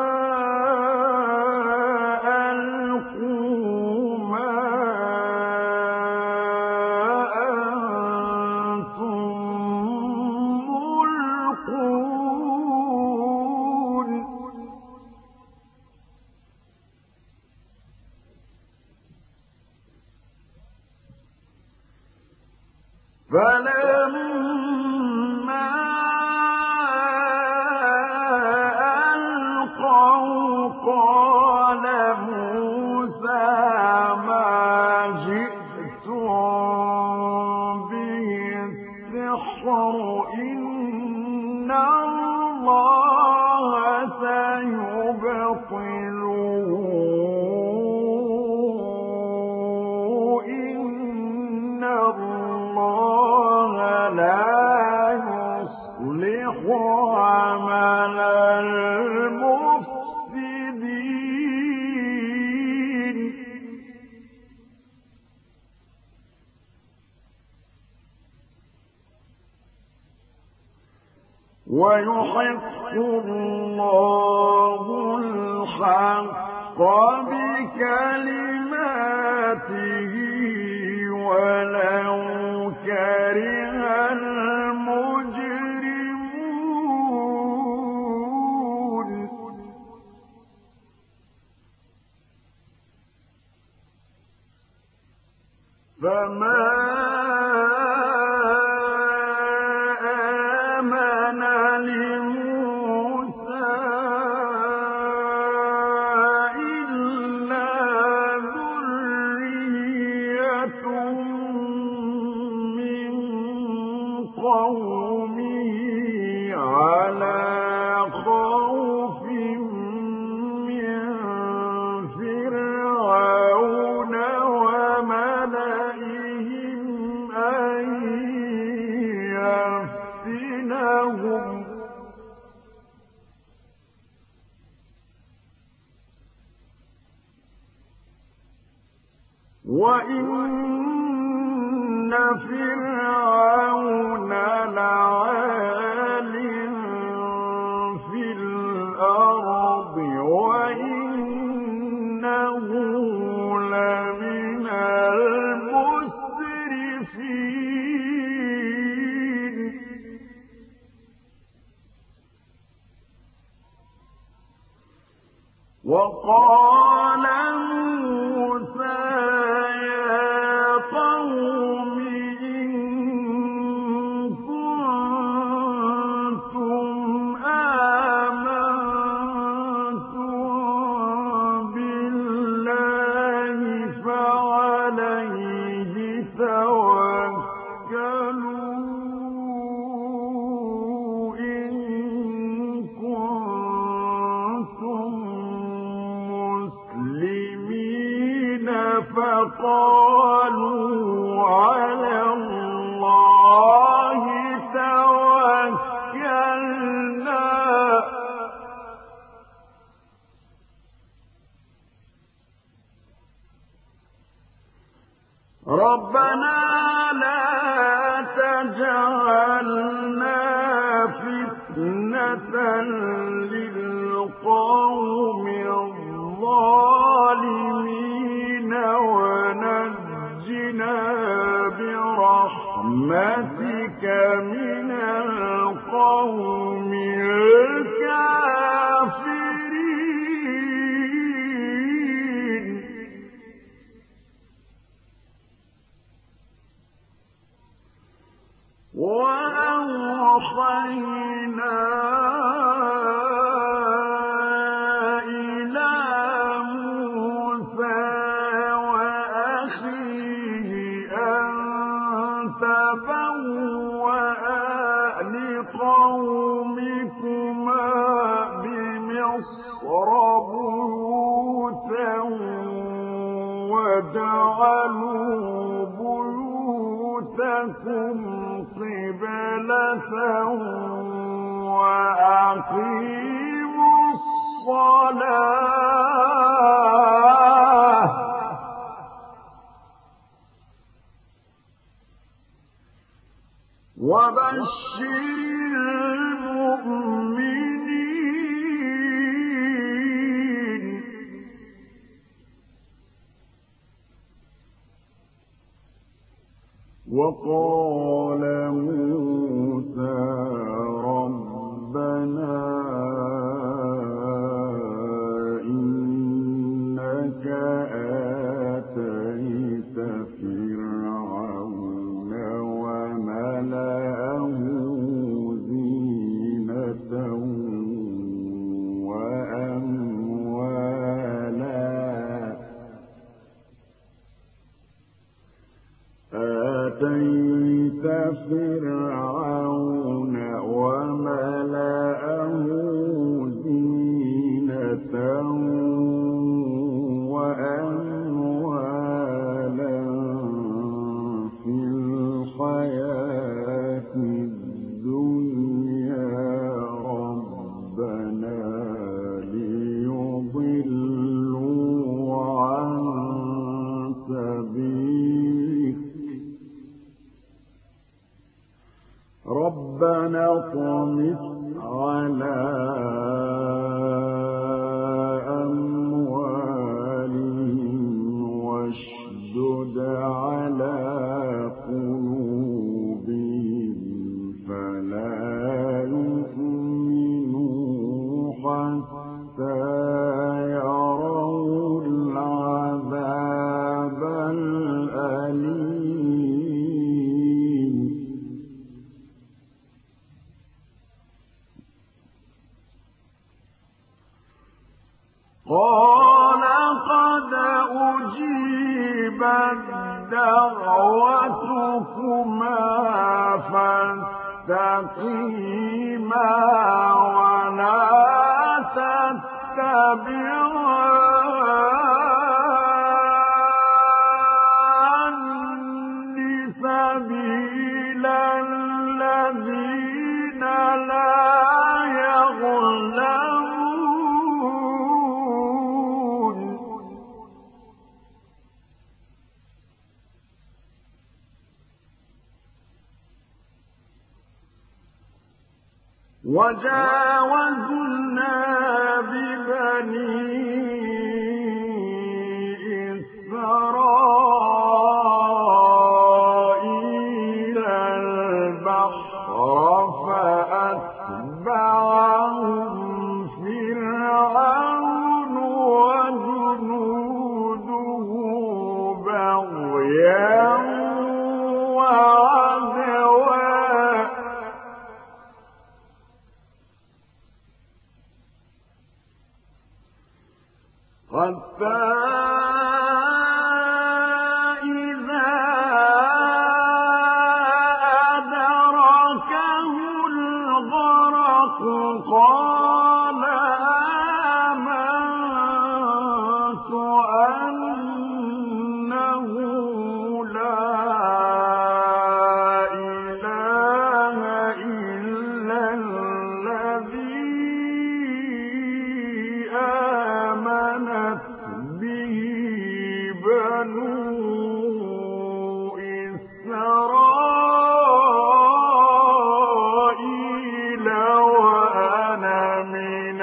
Speaker 1: ألقوا ما أنتم ملقون فلما ألقوا قال موسى ما جئتم به السحر إن الله سيبطله إن الله لا يصلح عمل المفسدين ويحق الله الحق بكلماته ولو كره المجرمون فما آمن لموسى إلا ذرية من قومه على خوف من فرعون وملئهم أن يفتنهم وإن فرعون لعال في الأرض وإنه لمن المسرفين وقال موسى يا قوم إن كنتم آمنتم بالله فعليه توكلوا إن كنتم مسلمين فقالوا على الله توكلنا ربنا لا تجعلنا فتنة للقوم الظالمين من القوم الكافرين وأوحينا إلى موسى وأخيه أن تبوأ لقومكما بمصر بيوتا واجعلوا بيوتكم قبلة وأقيموا الصلاة وبشر المؤمنين وقال موسى ربنا إنك آتيت فرعون وملأه زينة آتيت فرعون وملأه زينة وأموالا في الحياة الدنيا ربنا ليضلوا عن سبيلك ربنا اطمس على أموالهم واشدد على قلوبهم فلا يؤمنوا حتى يروا العذاب الأليم قال قد أجيبت دعوتكما فاستقيما ولا تتبعان سبيل الذين لا يعلمون وجاوزنا ببني إسرائيل البحر فأتبعهم فرعون وجنوده بغيا وعدوا حتى إذا أدركه الغرق قال آمنت أنه لا إله إلا الذي آمنت به بنو إسرائيل وأنا من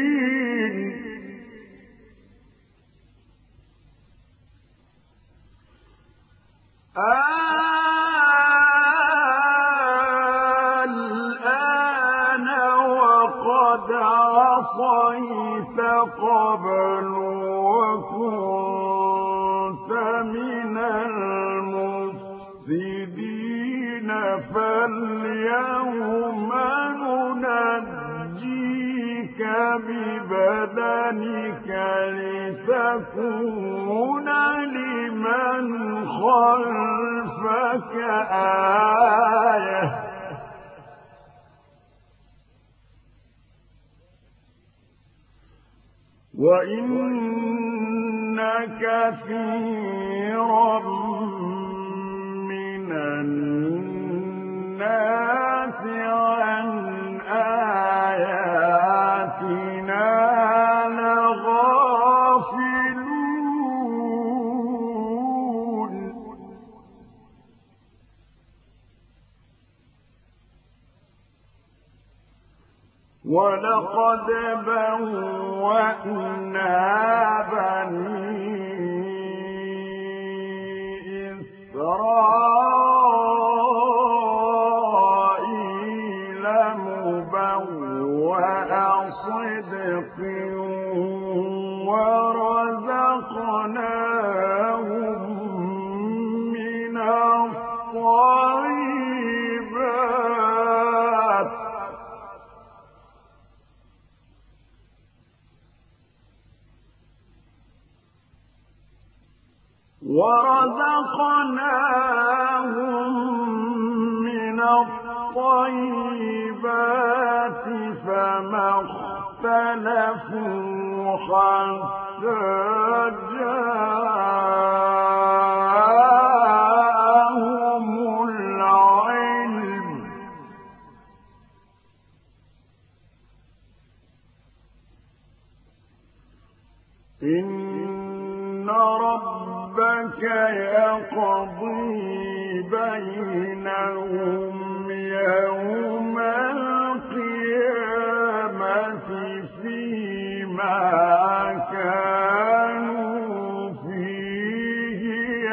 Speaker 1: المسلمين عصيت قبل وكنت من المفسدين فاليوم ننجيك ببدنك لتكون لمن خلفك آية وإن كثيرا من الناس عن آياتنا لغافلون ولقد بوأنا بني إسرائيل مبوأ صدق ورزقناهم من الطيبات فما اختلفوا حتى جاءهم العلم إن ربك يقضي بينهم يوم القيامة فيما كانوا فيه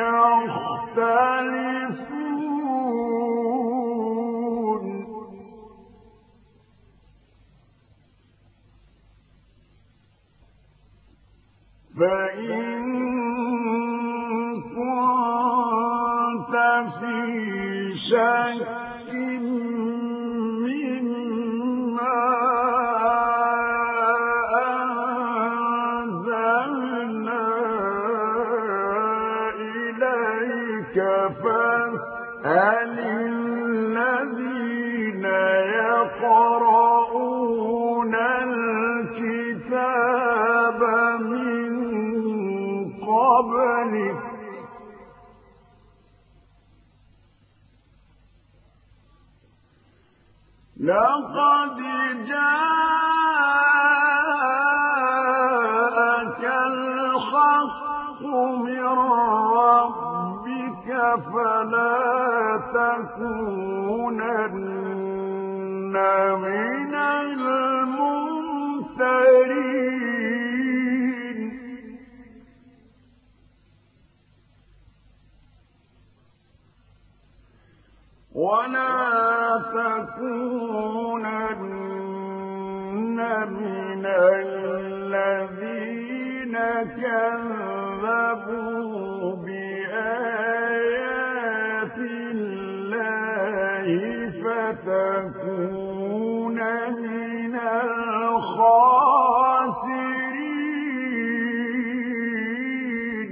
Speaker 1: يختلفون فإن كنت في شك مما أنزلنا إليك فاسأل الذين يقرؤون الكتاب من قبلك لقد جاءك الحق من ربك فلا تكونن من الممترين ولا تكونن من الذين كذبوا بآيات الله فتكون من الخاسرين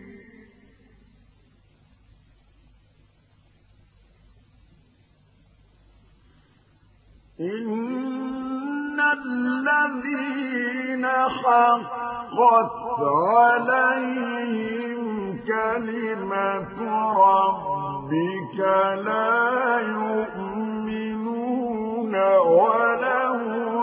Speaker 1: إن الذين حقت عليهم كلمة ربك لا يؤمنون ولو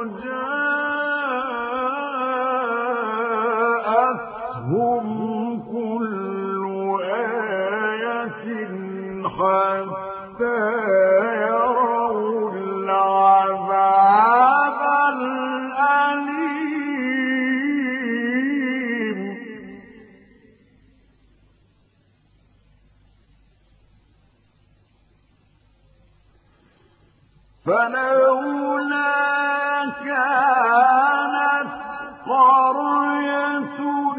Speaker 1: جاءتهم كل آية حتى يروا العذاب الأليم فلولا كان قرية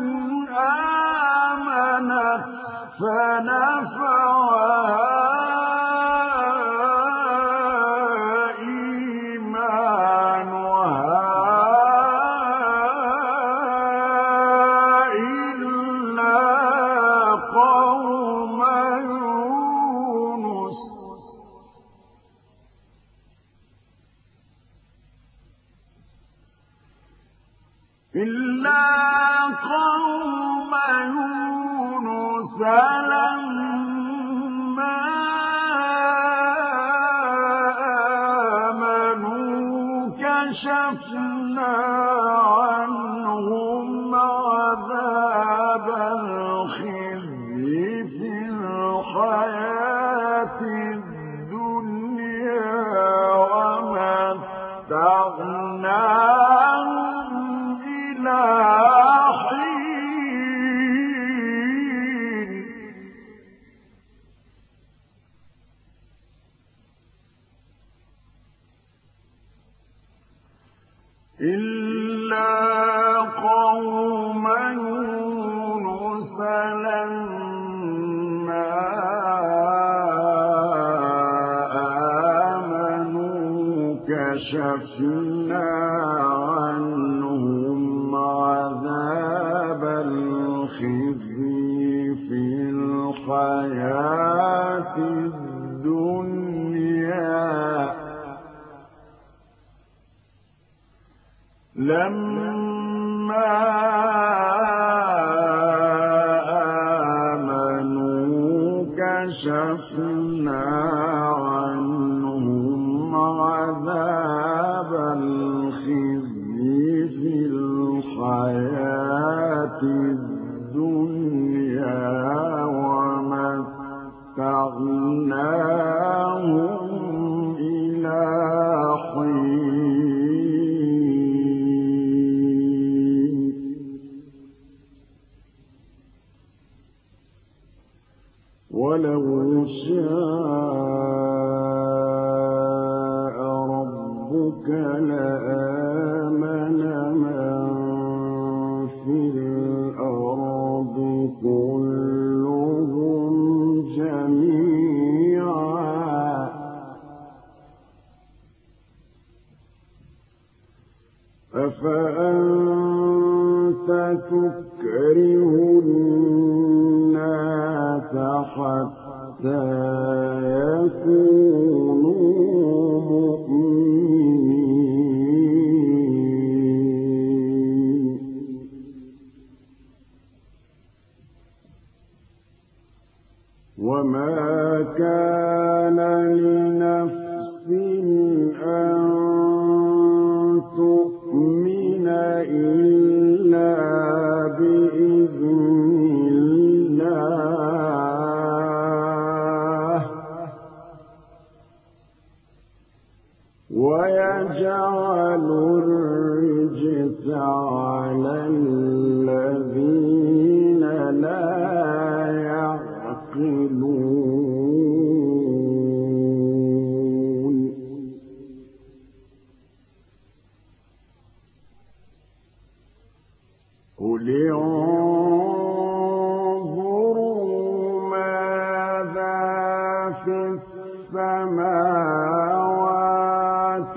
Speaker 1: آمنت فنفعها إلا قوم يونس لما آمنوا كشفنا عنهم عذاب الخزي في الحياة الدنيا ومتعناهم إلى حين إلا قوم يونس لما آمنوا كشفنا عنهم عذاب الخزي في الحياة الدنيا لما آمنوا كشفنا عنهم عذاب الخزي في الحياة الدنيا ومتعناهم إلى حين ولو شاء ربك لآمن من في الأرض كلهم جميعا أفأنت تكره الناس حتى يكونوا مؤمنين وما كان لنفس أن تؤمن إلا بإذن الله ويجعل الرجس على الذين لا يعقلون قل انظروا ماذا في السماوات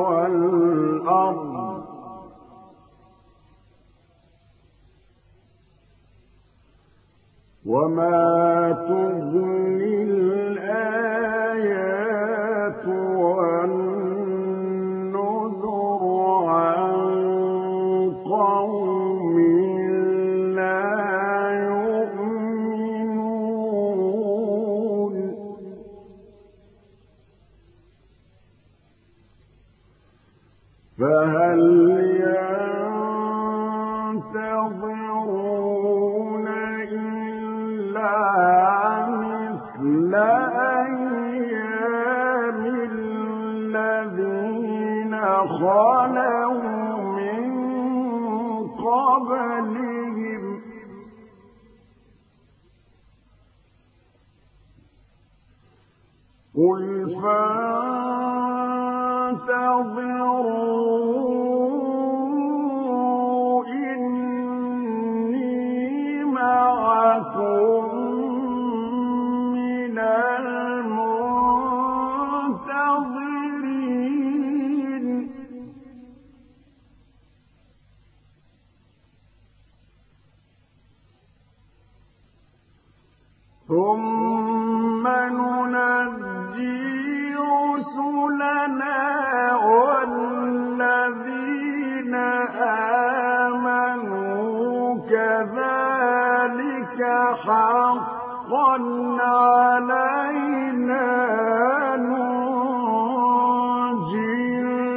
Speaker 1: والأرض وما تغني الآيات والنذر عن قوم لا يؤمنون فهل ينتظرون إلا مثل أيام الذين خلوا من قبلهم قل فانتظروا ثم ننجي رسلنا والذين آمنوا كذلك حقا علينا ننجي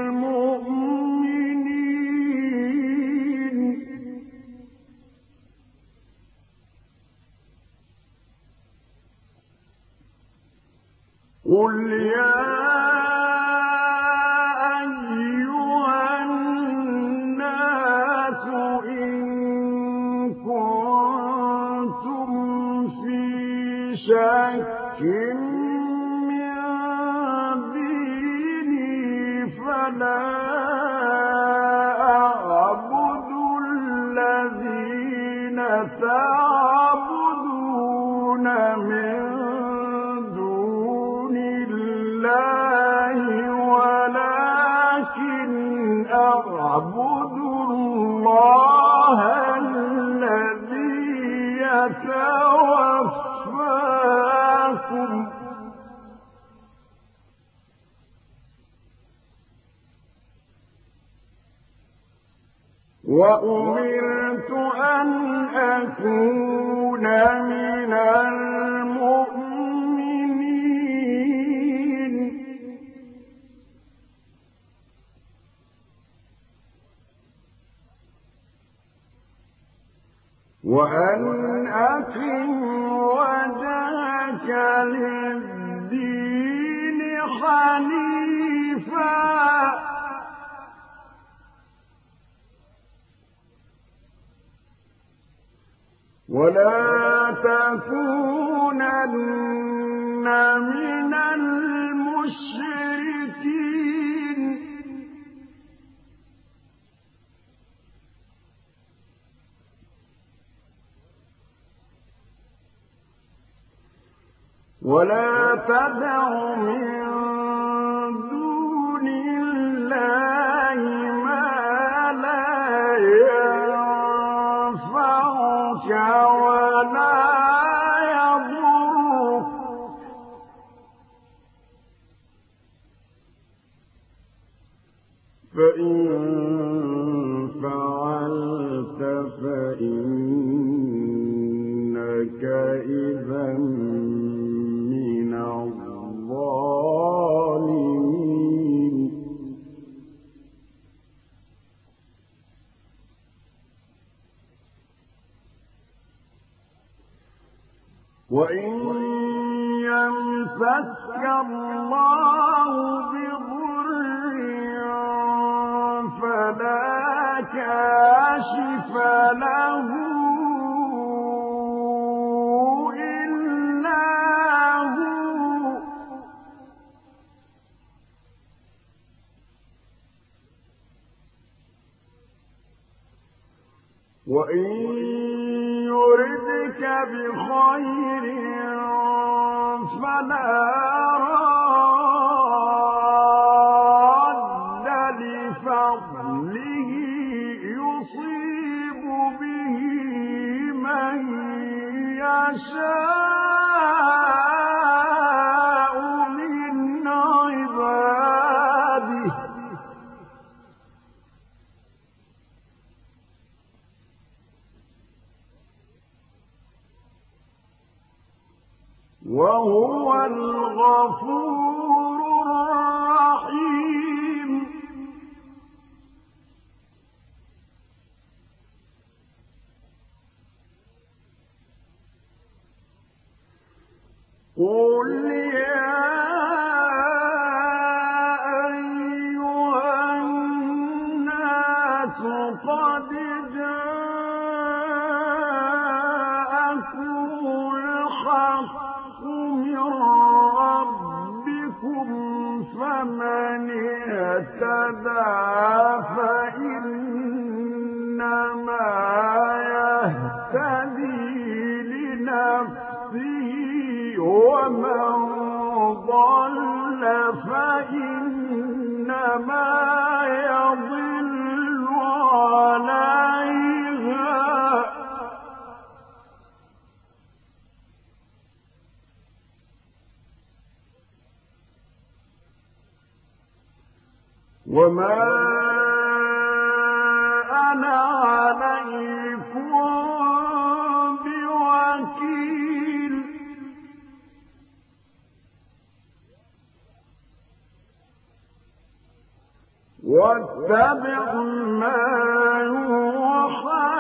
Speaker 1: المؤمنين. قل يا أيها الناس إن كنتم في شك من ديني فلا أعبد الذين تعبدون من ولكن أعبد الله الذي يتوفاكم وأمرت أن أكون من المؤمنين. وأن أقم وجهك للدين حنيفا ولا تكونن من المشركين. ولا تدع من دون الله ما لا ينفعك ولا يضرك فإن فعلت فإنك إذا من الظالمين. وإن يمسسك الله بضر فلا كاشف له إلا هو وإن يردك بخير فلا راد لفضله يصيب به من يشاء من عباده وهو الغفور الرحيم. قل يا أيها الناس قد جاءكم الحق من ربكم فمن اهتدى فإنما يهتدي لنفسه ومن ضل فإنما يضل عليها وما أنا عليكم بوكيل واتبع ما يوحى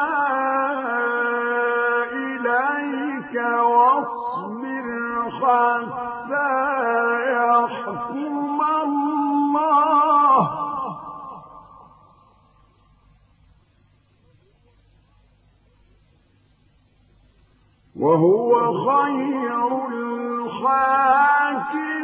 Speaker 1: إليك واصبر حتى يحكم الله وهو خير الحاكمين